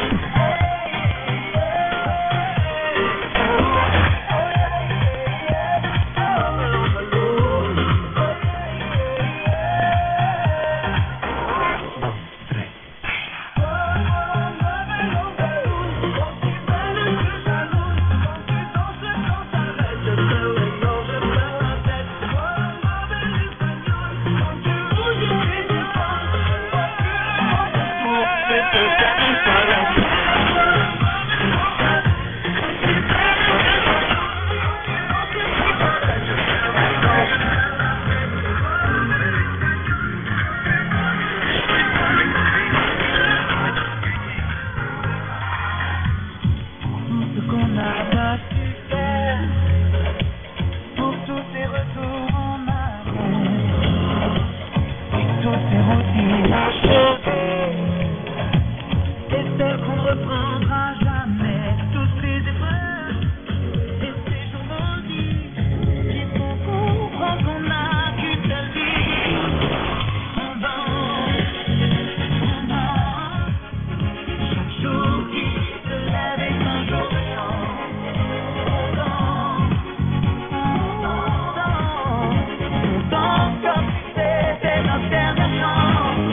ce qu'on n'a pas su faire, pour tous ces retours en arrière, et toutes ces routines achevées, et celles qu'on ne reprendra jamais, toutes ces épreuves, et ces jours maudits, il faut comprendre qu'on n'a qu'une seule vie. On danse, on danse, chaque jour qui se lève est un jour de chance. On danse, on danse, on danse comme si c'était notre dernière chance.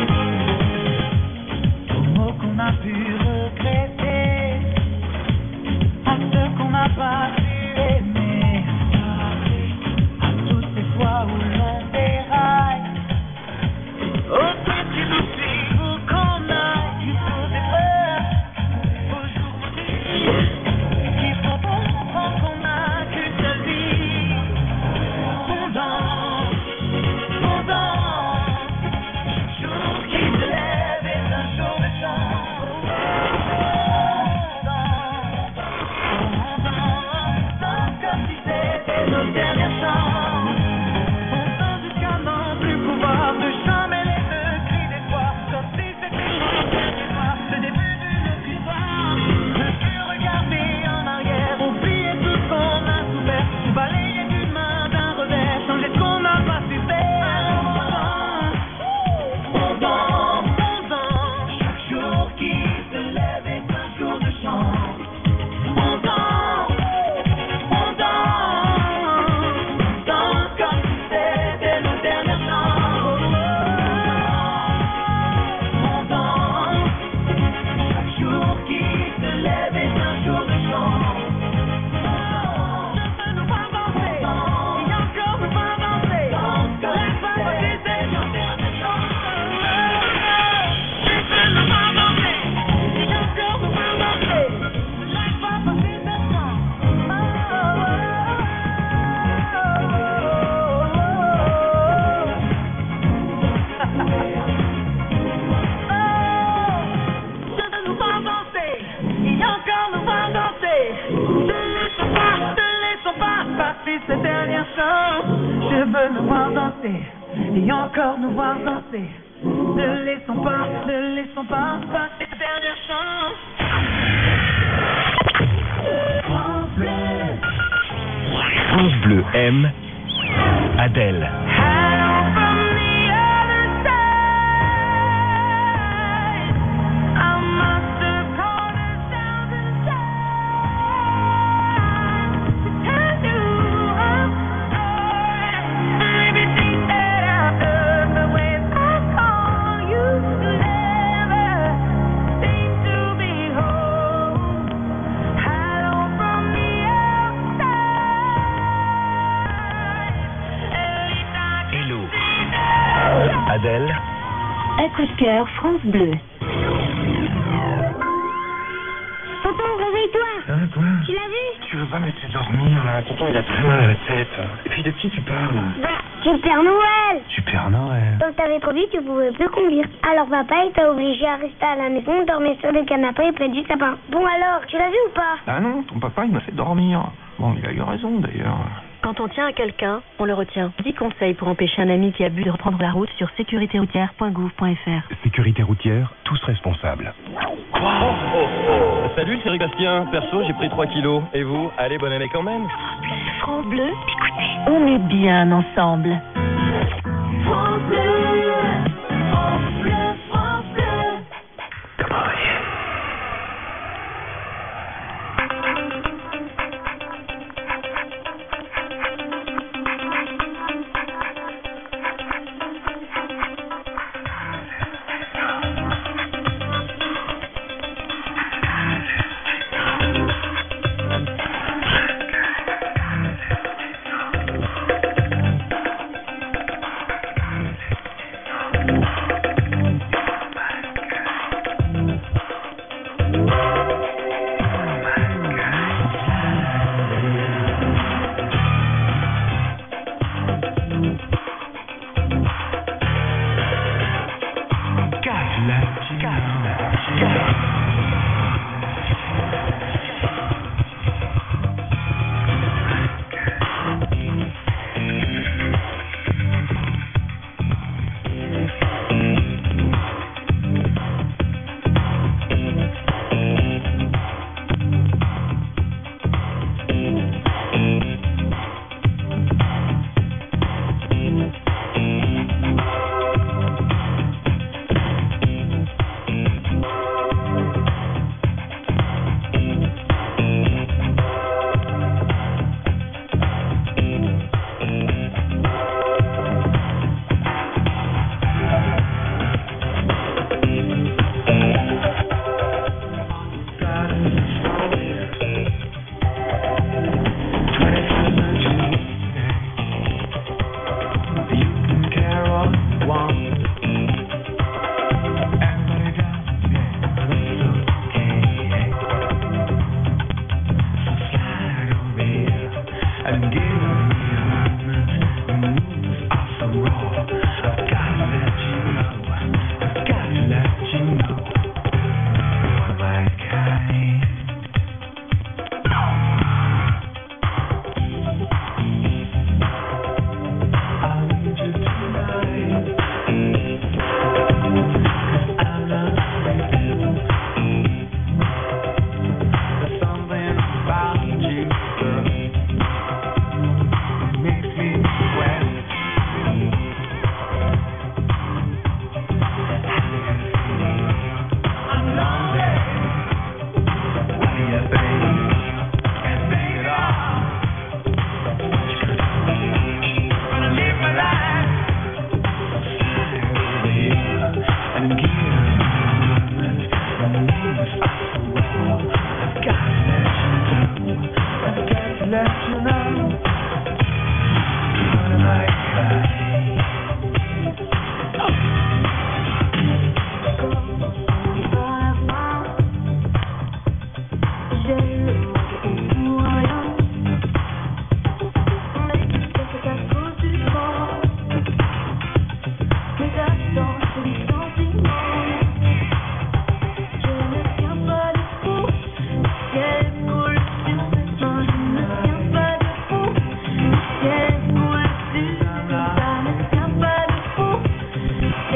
Aux mots qu'on a pu regretter, à ceux qu'on n'a pas pu aimer, à toutes ces fois où l'on déraille, aux trucs qui nous suivent, pour qu'on aille, il faut des peurs, aujourd'hui, il faut comprendre qu'on n'a qu'une seule vie. On danse, on danse, chaque jour qui se lève est un jour de chance. On danse, on danse, danse comme si c'était nos dernières chances. On danse jusqu'à n'en plus pouvoir, de jamais les deux cris des fois, comme si c'était notre dernier soir, le début d'une autre histoire. Ne plus regarder en arrière, oublier tout ce qu'on a souffert, tout balayer d'une main d'un revers, changer ce qu'on n'a pas su faire. On danse, on danse, chaque jour qui se lève est un jour de chance. On danse, on danse, on danse comme si c'était nos dernières chances. On danse, chaque jour qui se lève est un jour de chance. Je peux nous voir danser, et encore nous voir danser. Laisse pas passer, c'est nos dernières chances. Je peux nous voir danser, et encore nous voir danser. Laisse pas passer cette chance. Je veux nous voir danser, et encore nous voir danser. Ne laissons pas, ne laissons pas passer cette dernière chance. Je veux nous voir danser, et encore nous voir danser. Ne laissons pas, ne laissons pas passer la dernière chance. France Bleu. France Bleu aime Adèle. Adèle. Un coup de cœur, France Bleu. Tonton, réveille-toi. Hein, quoi? Tu l'as vu? Tu veux pas me laisser dormir, là? Tonton, il a très mal à la tête. Et puis de qui tu parles? Bah, Super Noël. Super Noël. Donc t'avais promis que tu pouvais plus conduire. Alors papa, il t'a obligé à rester à la maison, dormir sur le canapé près du sapin. Bon alors, tu l'as vu ou pas? Ah non, ton papa, il m'a fait dormir. Bon, il a eu raison, d'ailleurs. Quand on tient à quelqu'un, on le retient. dix conseils pour empêcher un ami qui a bu de reprendre la route sur sécurité routière point gouv point f r. Sécurité routière, tous responsables. Oh, oh, oh. Salut, c'est Bastien. Perso, j'ai pris trois kilos. Et vous? Allez, bonne année quand même. France Bleu, écoutez, on est bien ensemble. France Bleu, France Bleu, France Bleu.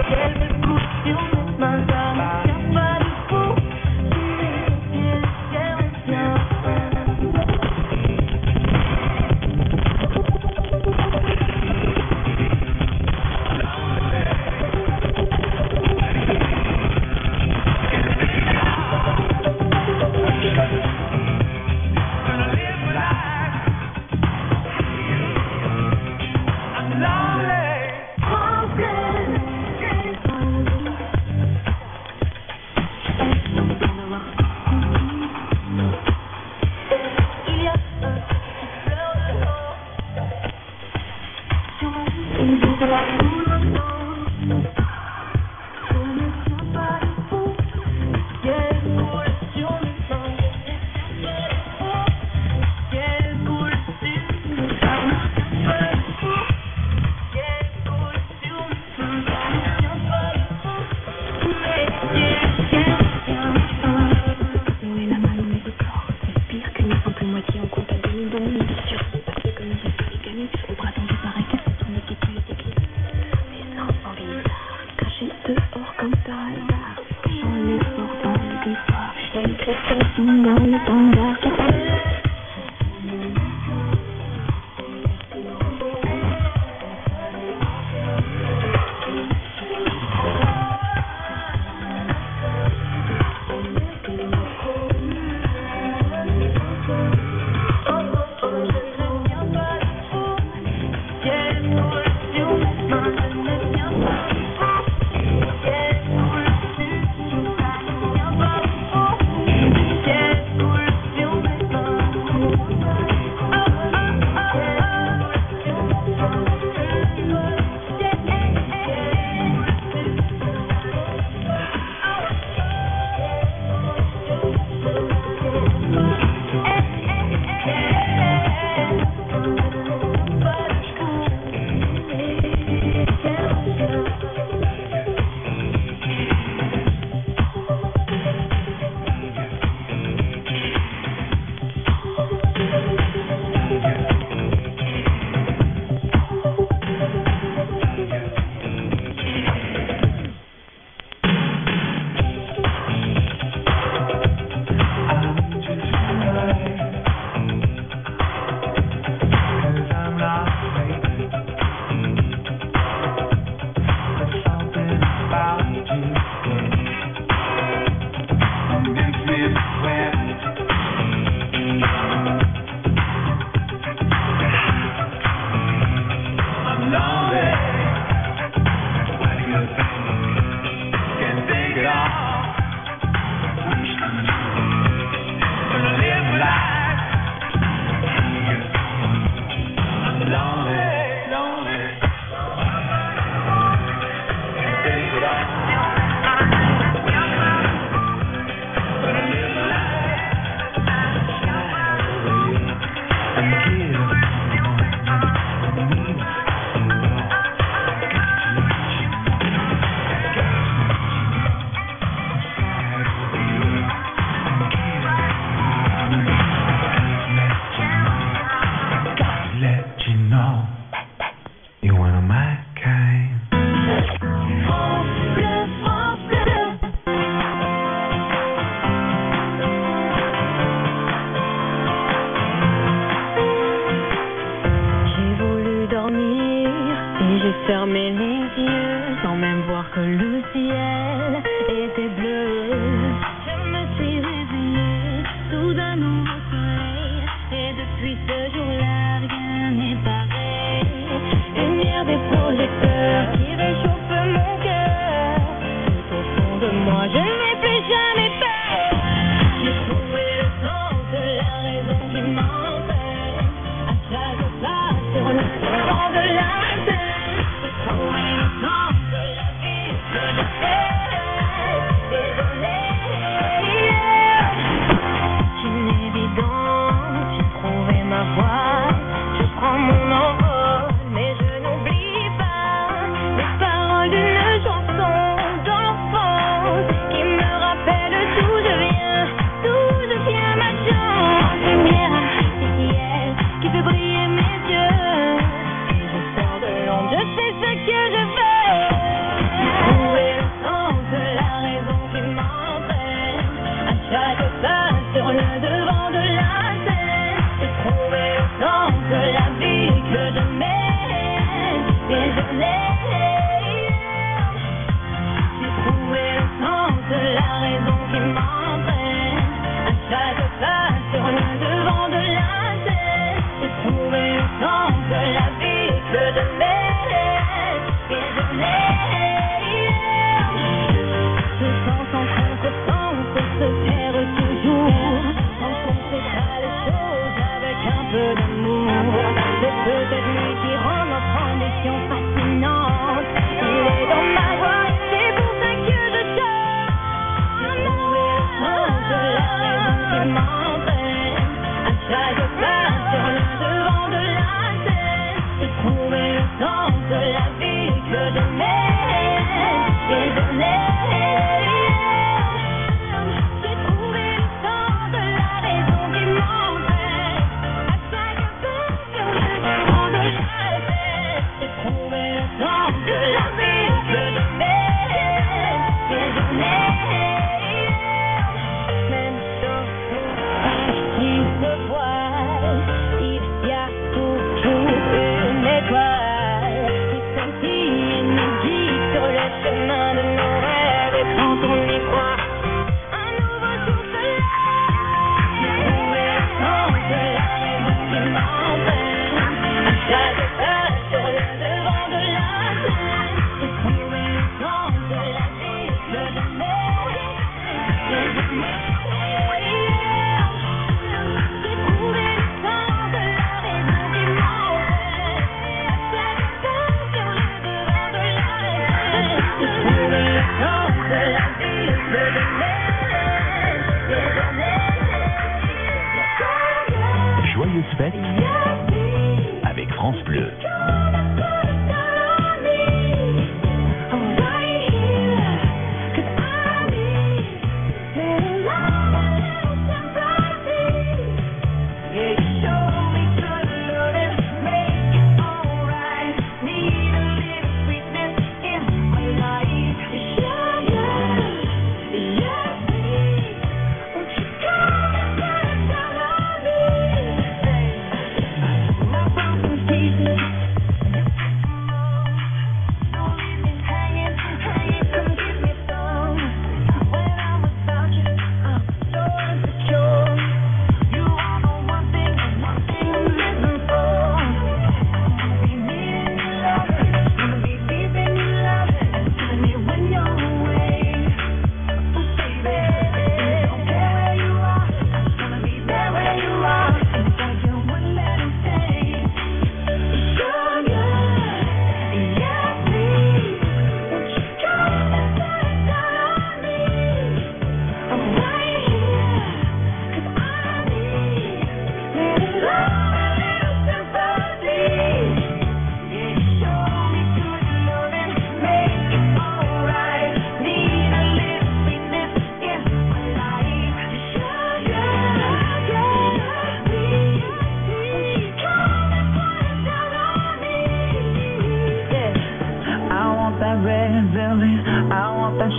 qu'elle me couche sur mes mains, ça ne tient pas debout. Tu mets le ciel au ciel. Fermer les yeux sans même voir que le ciel était bleu. Je me suis réveillée sous un nouveau soleil et depuis ce jour-là rien n'est pareil. Lumière des projecteurs qui réchauffe mon cœur. Tout au fond de moi je n'ai plus jamais peur. J'ai trouvé le sens de la raison qui m'empêche. À chaque pas sur le vent de la terre. Qui me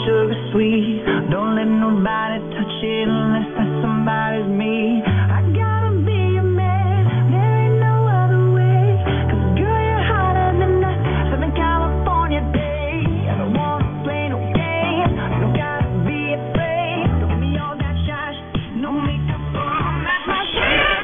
sugar sweet. Don't let nobody touch it unless that somebody's me. I gotta be your man, there ain't no other way. 'Cause girl, you're hotter than that Southern California day. I don't wanna play no games, you don't gotta be afraid. Don't give me all that shine, no makeup on, that's my shit.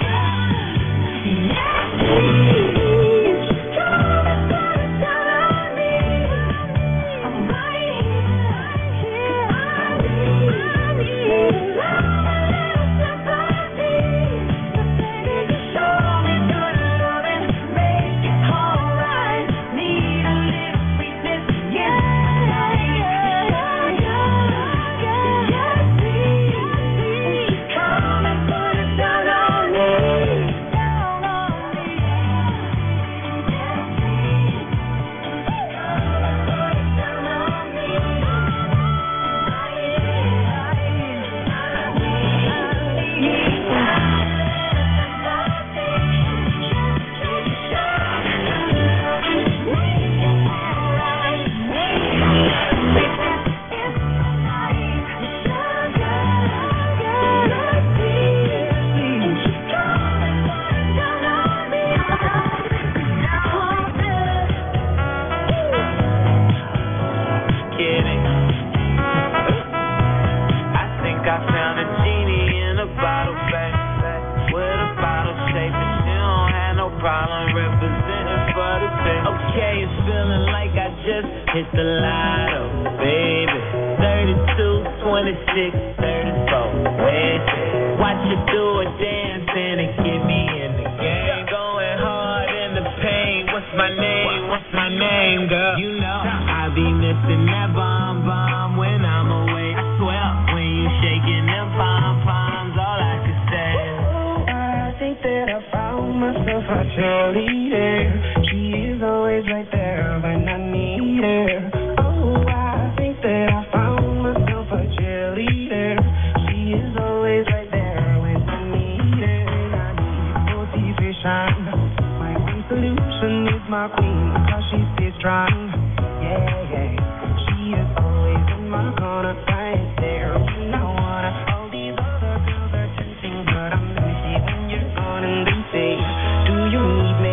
Hit the lotto, baby. thirty-two, twenty-six, thirty-four. Wait, watch you do a dancing and get me in the game. Going hard in the pain. What's my name? What's my name, girl? You know I be missing that bomb bomb when I'm away. I swear when you shaking them pom poms, all I can say is, oh, I think that I found myself a cheerleader. She is always right there when I need her. Oh, I think that I found myself a cheerleader. She is always right there when I need her. I need motivation. My one solution is my queen, cause she stays strong. Yeah, yeah. She is always in my corner, right there. And I wanna, all these other girls are tempting, but I'm empty when you're gone and they say, do you need me?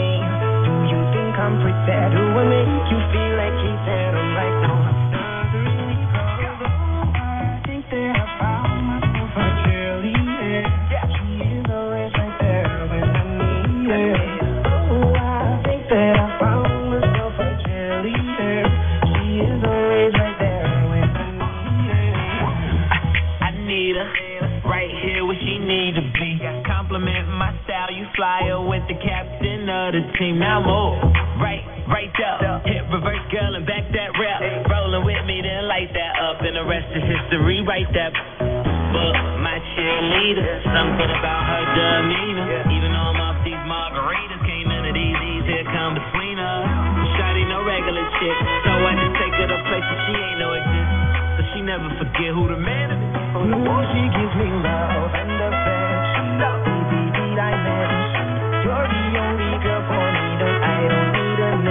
I'm pretend, do I make you feel like Ethan? I'm like, no, not really, cause I think that I found myself a cheerleader. She is always right there when I need her. Oh, I think that I found myself a cheerleader. She is always right there when I need her. I need her right here where she need to be. Compliment my style, you fly her with the captain of the team. Now move. Right, right up, hit reverse, girl, and back that rap. Rolling with me, then light that up, and the rest is history. Write that book, my cheerleader. Something about her demeanor. Even though I'm off these margaritas, came into these E's here, come between us. Shawty no regular chick, so I just take her to places she ain't know exist. But she never forget who the man is. Oh, she gives me love and affection. Baby, did I mention you're the only girl for me that I don't need.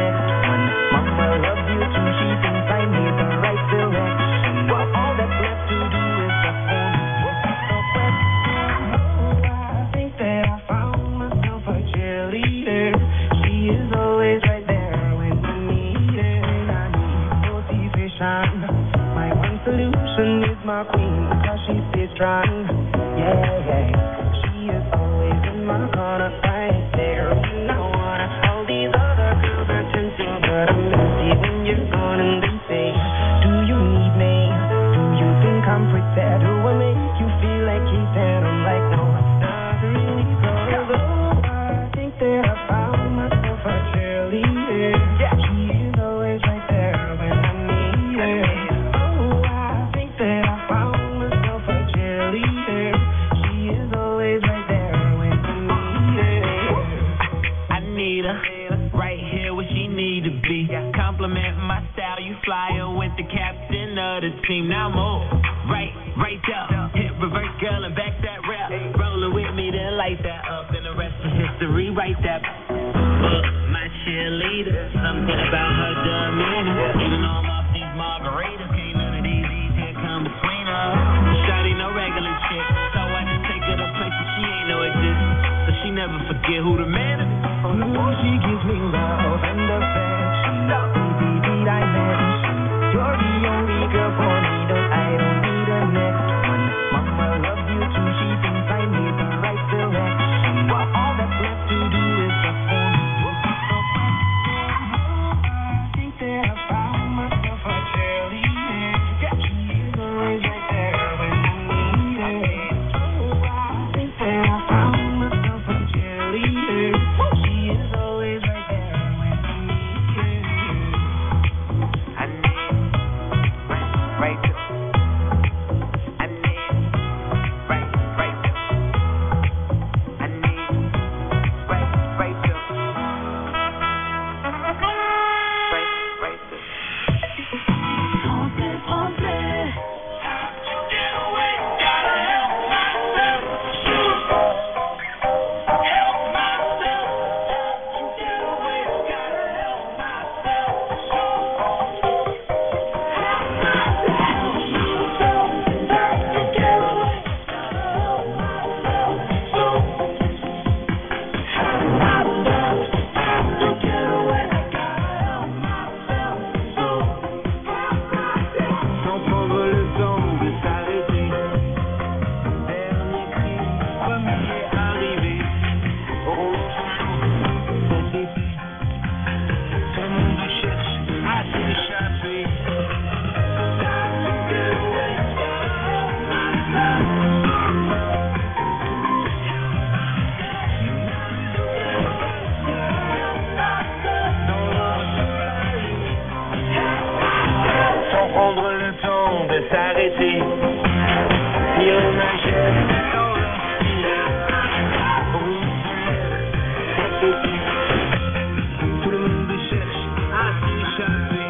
Mama loves you too, she thinks I need the right direction. All that's left to do is just hold me without no question. Oh, I think that I found myself a cheerleader. She is always right there when I need her. I need motivation. My one solution is my queen, cause she stays strong. Yeah, yeah. She is always in my corner, right there. And I wanna, all these other girls are tempting, but I'm empty when you're gone and they say, do you need me? Do you think I'm pretend? Do I make you feel like Ethan? I'm like, no, not really, cause oh, I think that I found myself a cheerleader. She is always right there when I need her. Oh, I think that I found myself a cheerleader. She is always right there when I need her. I need her right here where she need to be. Compliment my style, you fly her with the captain of the team. Now move, right, right up, hit reverse, girl, and back that rap. Rolling with me, then light that up, and the rest is history. Write that book, my cheerleader. Something about her demeanor. Even though I'm off these margaritas, came into these E's here, prendre le temps de s'arrêter. Dernier cri, premier arrivé. Oh, cet été, tout le monde cherche à s'échapper. Sans prendre le temps de s'arrêter, ni on achète dans le tout le monde cherche à s'échapper.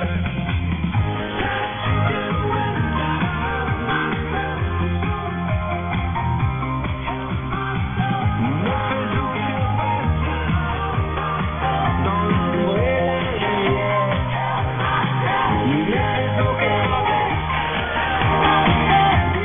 Dans l'ombre et la lumière, il est ok.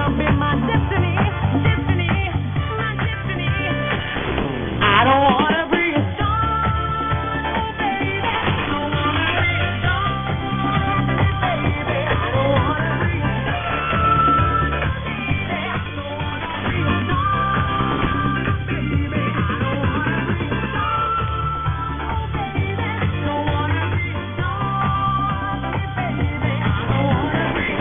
wanna be my destiny, destiny, my destiny. I don't wanna be a star, baby. I don't wanna be a star, baby. I don't wanna be a star, baby. I don't wanna be a star, baby. I don't wanna be a star, baby. Don't wanna be a star, baby. I don't wanna be a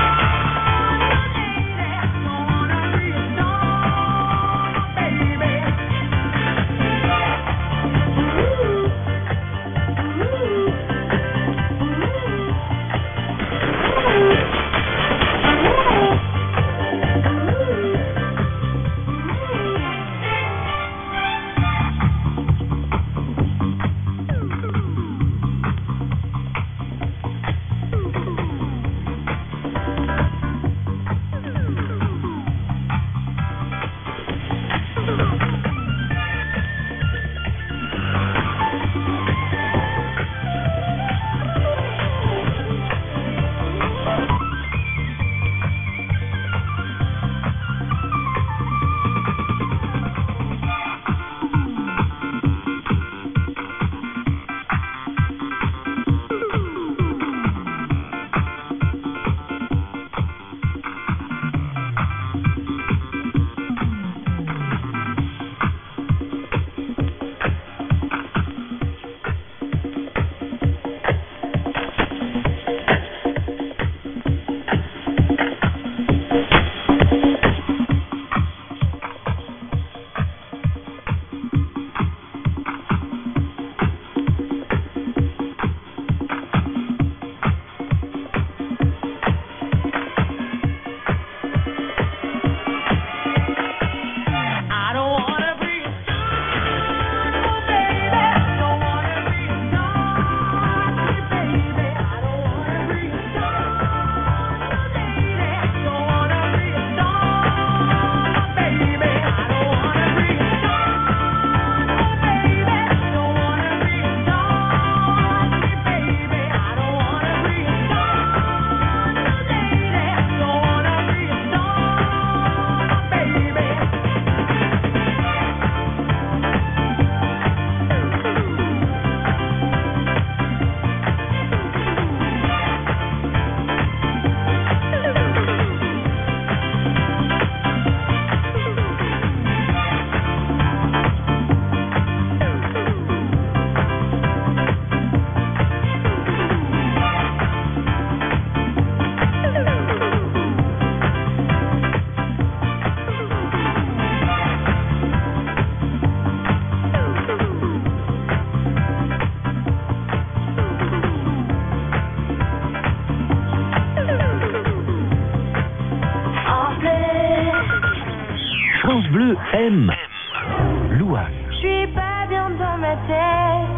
France Bleu aime Louane. Je suis pas bien dans ma tête,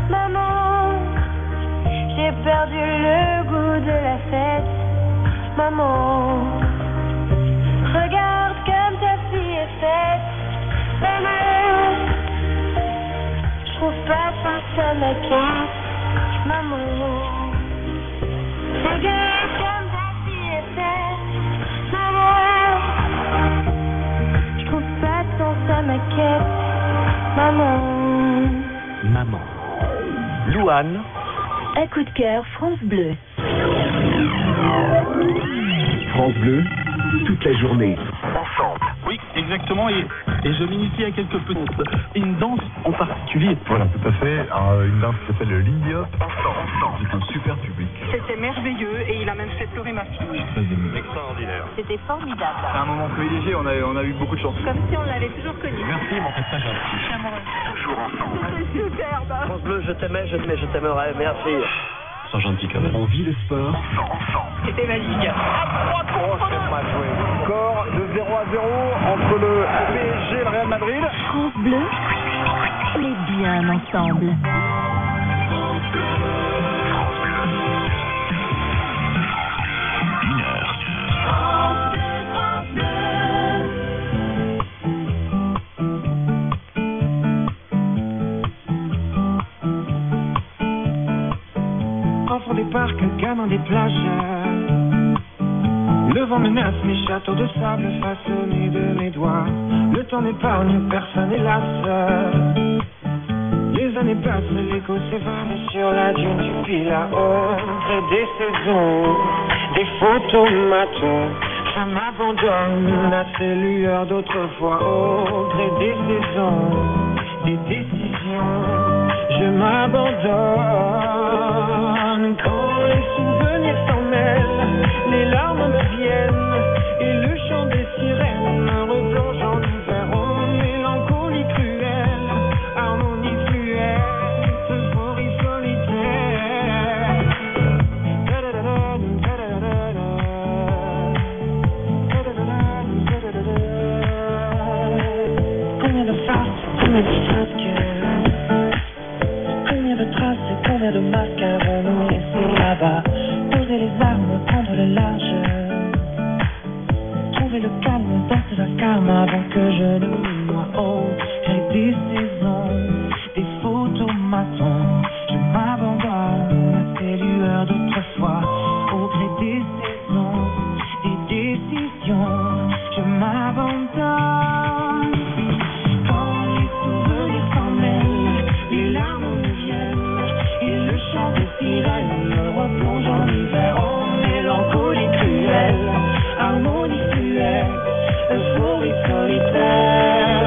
maman. J'ai perdu le goût de la fête, maman. Regarde comme ta fille est faite, maman. Je trouve pas ça ça m'inquiète, maman. Regarde comme ta fille est faite, maman. Je trouve pas tant ça m'inquiète, maman. Maman. Louane. Un coup de cœur, France Bleu. France Bleu, toute la journée. Ensemble. Oui, exactement. Et, et je m'initie à quelques petites. Une danse en particulier. Voilà, tout à fait. Alors, une danse qui s'appelle le Lindy Hop. C'est un super public. C'était merveilleux et il a même fait pleurer ma fille. Extraordinaire. C'était formidable. C'est un moment privilégié, on a, on a eu beaucoup de chance. Comme si on l'avait toujours connu. Merci, mon message. Je suis amoureuse. Toujours ensemble. C'est superbe. France Bleu, je t'aimais, je t'aimais, je t'aimerais. Merci. Sans gentil quand même. On vit le sport. C'était magique. Score de zéro à zéro entre le P S G et le Real Madrid. France Bleu, on est bien ensemble. Une heure. Enfants des parcs, gamins des plages. Le vent menace mes châteaux de sable façonnés de mes doigts. Le temps n'épargne personne, hélas. Les années passent, l'écho s'évade sur la dune du Pilat. Au gré des saisons, des photomatons, ça m'abandonne à ces lueurs d'autrefois. Au gré des saisons, des décisions, je m'abandonne. Quand les souvenirs s'en mêlent, les larmes me viennent et le chant des sirènes me replonge en hiver. Oh, mélancolie cruelle, harmonie fluette, euphorie solitaire. Combien de farces, combien de frasques, combien de traces et combien de masques avons-nous laissé là-bas? Poser les armes, prendre le large, trouver le calme, danser la calme avant que je ne moi. Au gré des saisons, des photomatons, je m'abandonne à ces lueurs d'autrefois. Au gré des saisons, des décisions, je m'abandonne. Quand les souvenirs s'en mêlent, les larmes me viennent et le chant des sirènes me replonge en hiver. Oh, mélancolie cruelle, harmonie fluette, euphorie solitaire.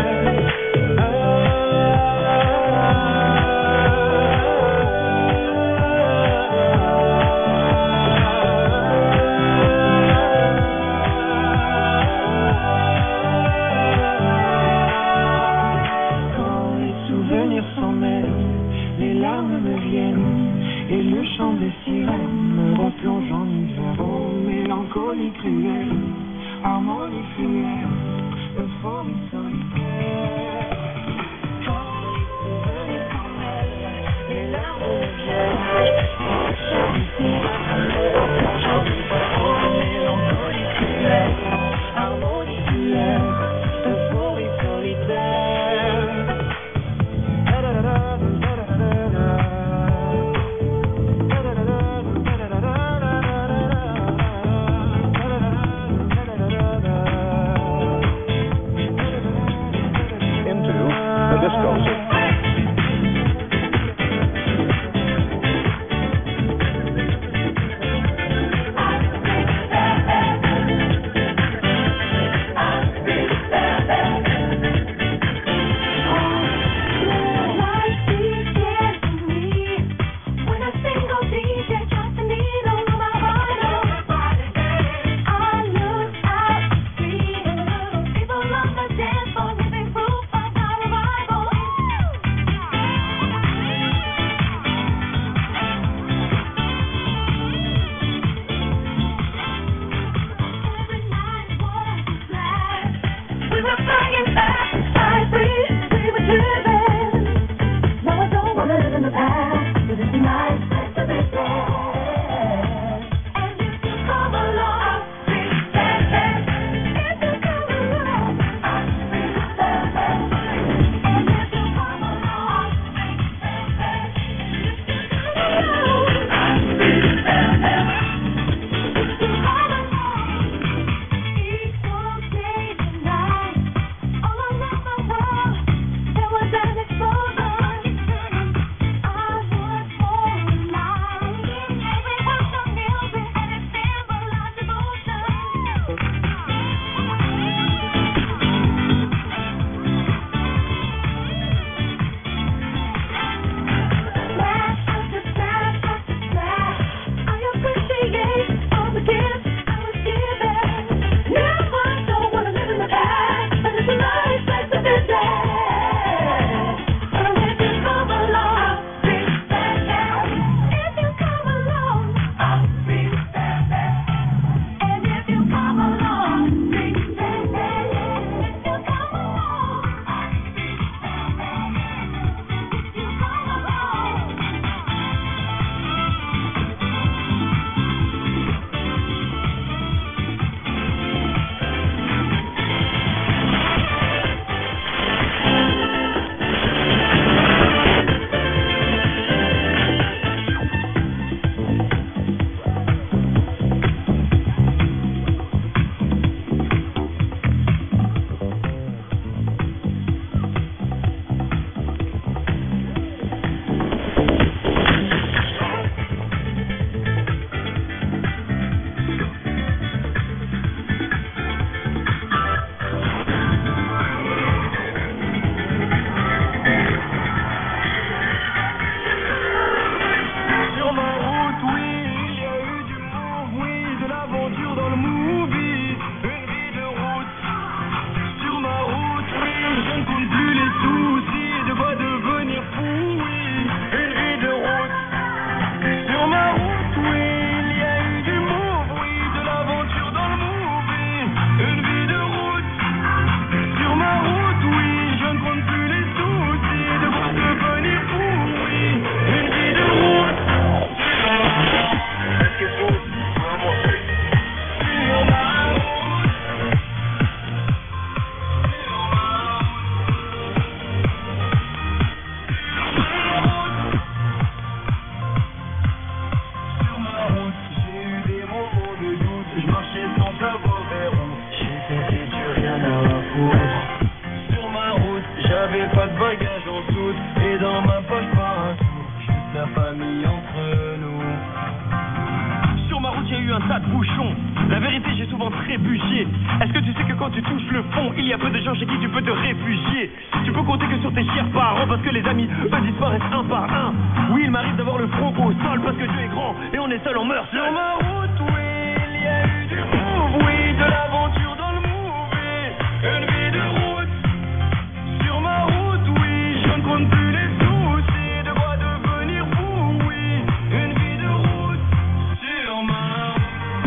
trébucher. Est-ce que tu sais que quand tu touches le fond, il y a peu de gens chez qui tu peux te réfugier. Tu peux compter que sur tes chers parents parce que les amis, eux, disparaissent un par un. Oui, il m'arrive d'avoir le front au sol parce que Dieu est grand et on est seul, on meurt seul. Sur ma route, oui, il y a eu du move, oui, de l'aventure dans le movie. Une vie de route. Sur ma route, oui, je ne compte plus les soucis. De quoi devenir fou, oui. Une vie de route. Sur ma route.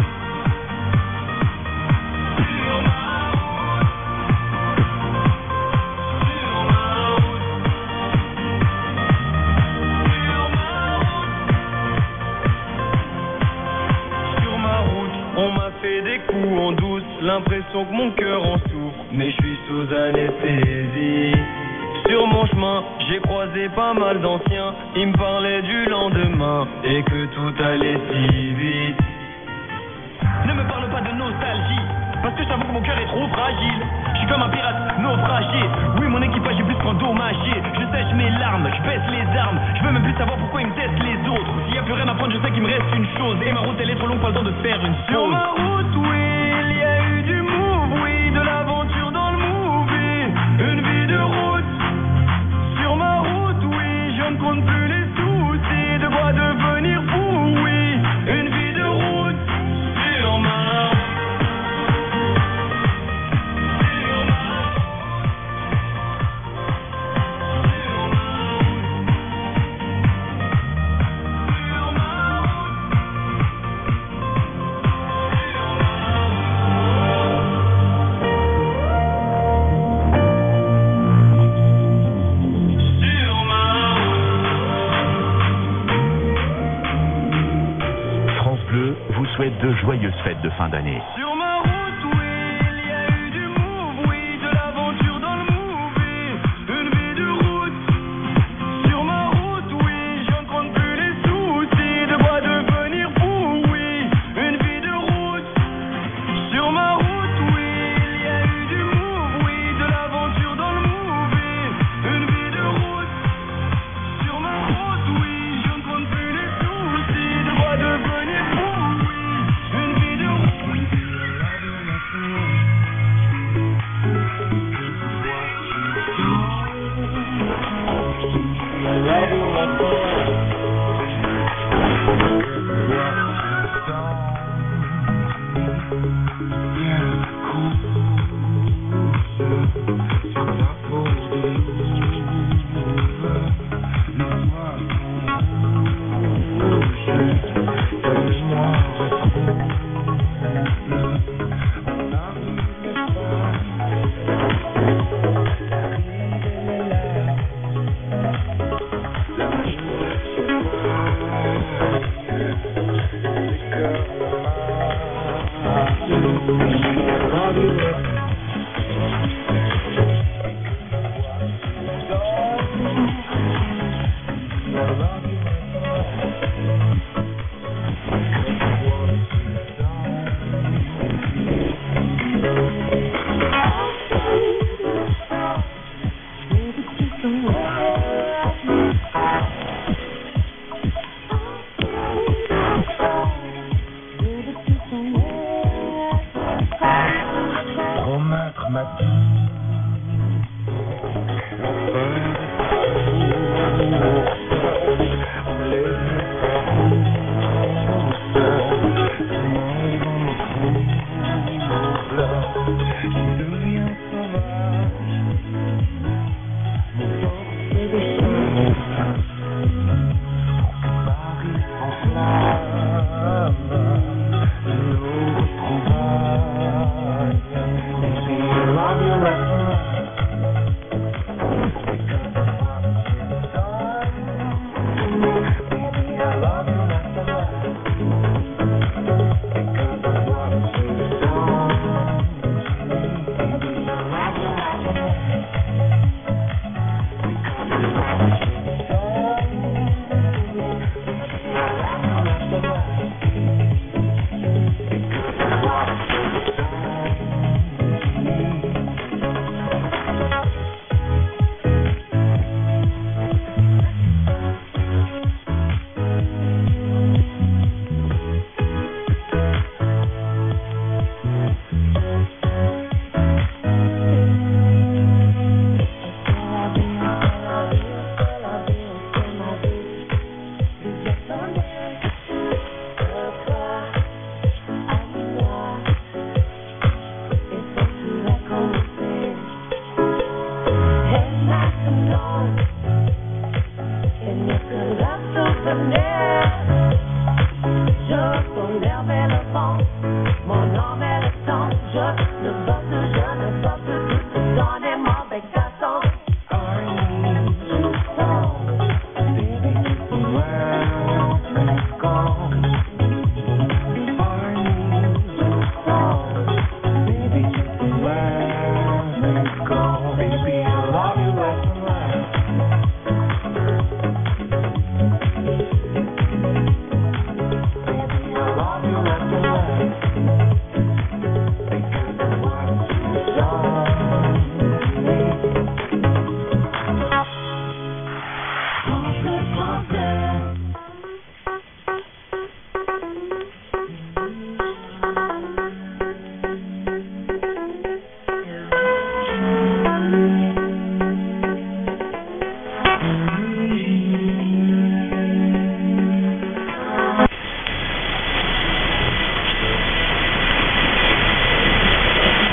Sur ma route. Sur ma route. Sur ma route. Sur ma route, on m'a fait des coups en douce. L'impression que mon cœur en souffre, mais je suis sous anesthésie. Sur mon chemin, j'ai croisé pas mal d'anciens. Ils me parlaient du lendemain et que tout allait si vite. Ne me parle pas de nostalgie, parce que j'avoue que mon cœur est trop fragile. Je suis comme un pirate naufragé. Oui, mon équipage est plus qu'endommagé. Je sèche mes larmes, je baisse les armes. Je veux même plus savoir pourquoi ils me testent les autres. S'il y a plus rien à prendre, je sais qu'il me reste une chose. Et ma route elle est trop longue, pas le temps de faire une chose. Sur ma route, oui, il y a eu du move, oui, de l'aventure dans le movie. Une vie de route. Sur ma route, oui, je ne compte plus les soucis. De quoi devenir fou, oui. Une vie de route. Sur ma route. France Bleu vous souhaite de joyeuses fêtes de fin d'année. Sur ma route, oui, il y a eu du move, oui, de l'aventure dans le movie. Une vie de route. Sur ma route, oui, je ne compte plus les soucis. De quoi devenir fou, oui. Une vie de route. Sur ma route, oui, il y a eu du move, oui, de l'aventure dans le movie. Une vie de route. Sur ma route, oui, je ne compte plus les soucis. De quoi devenir fou, oui. Une vie de route. Promettre ma vie. porte, je ne porte toute donner.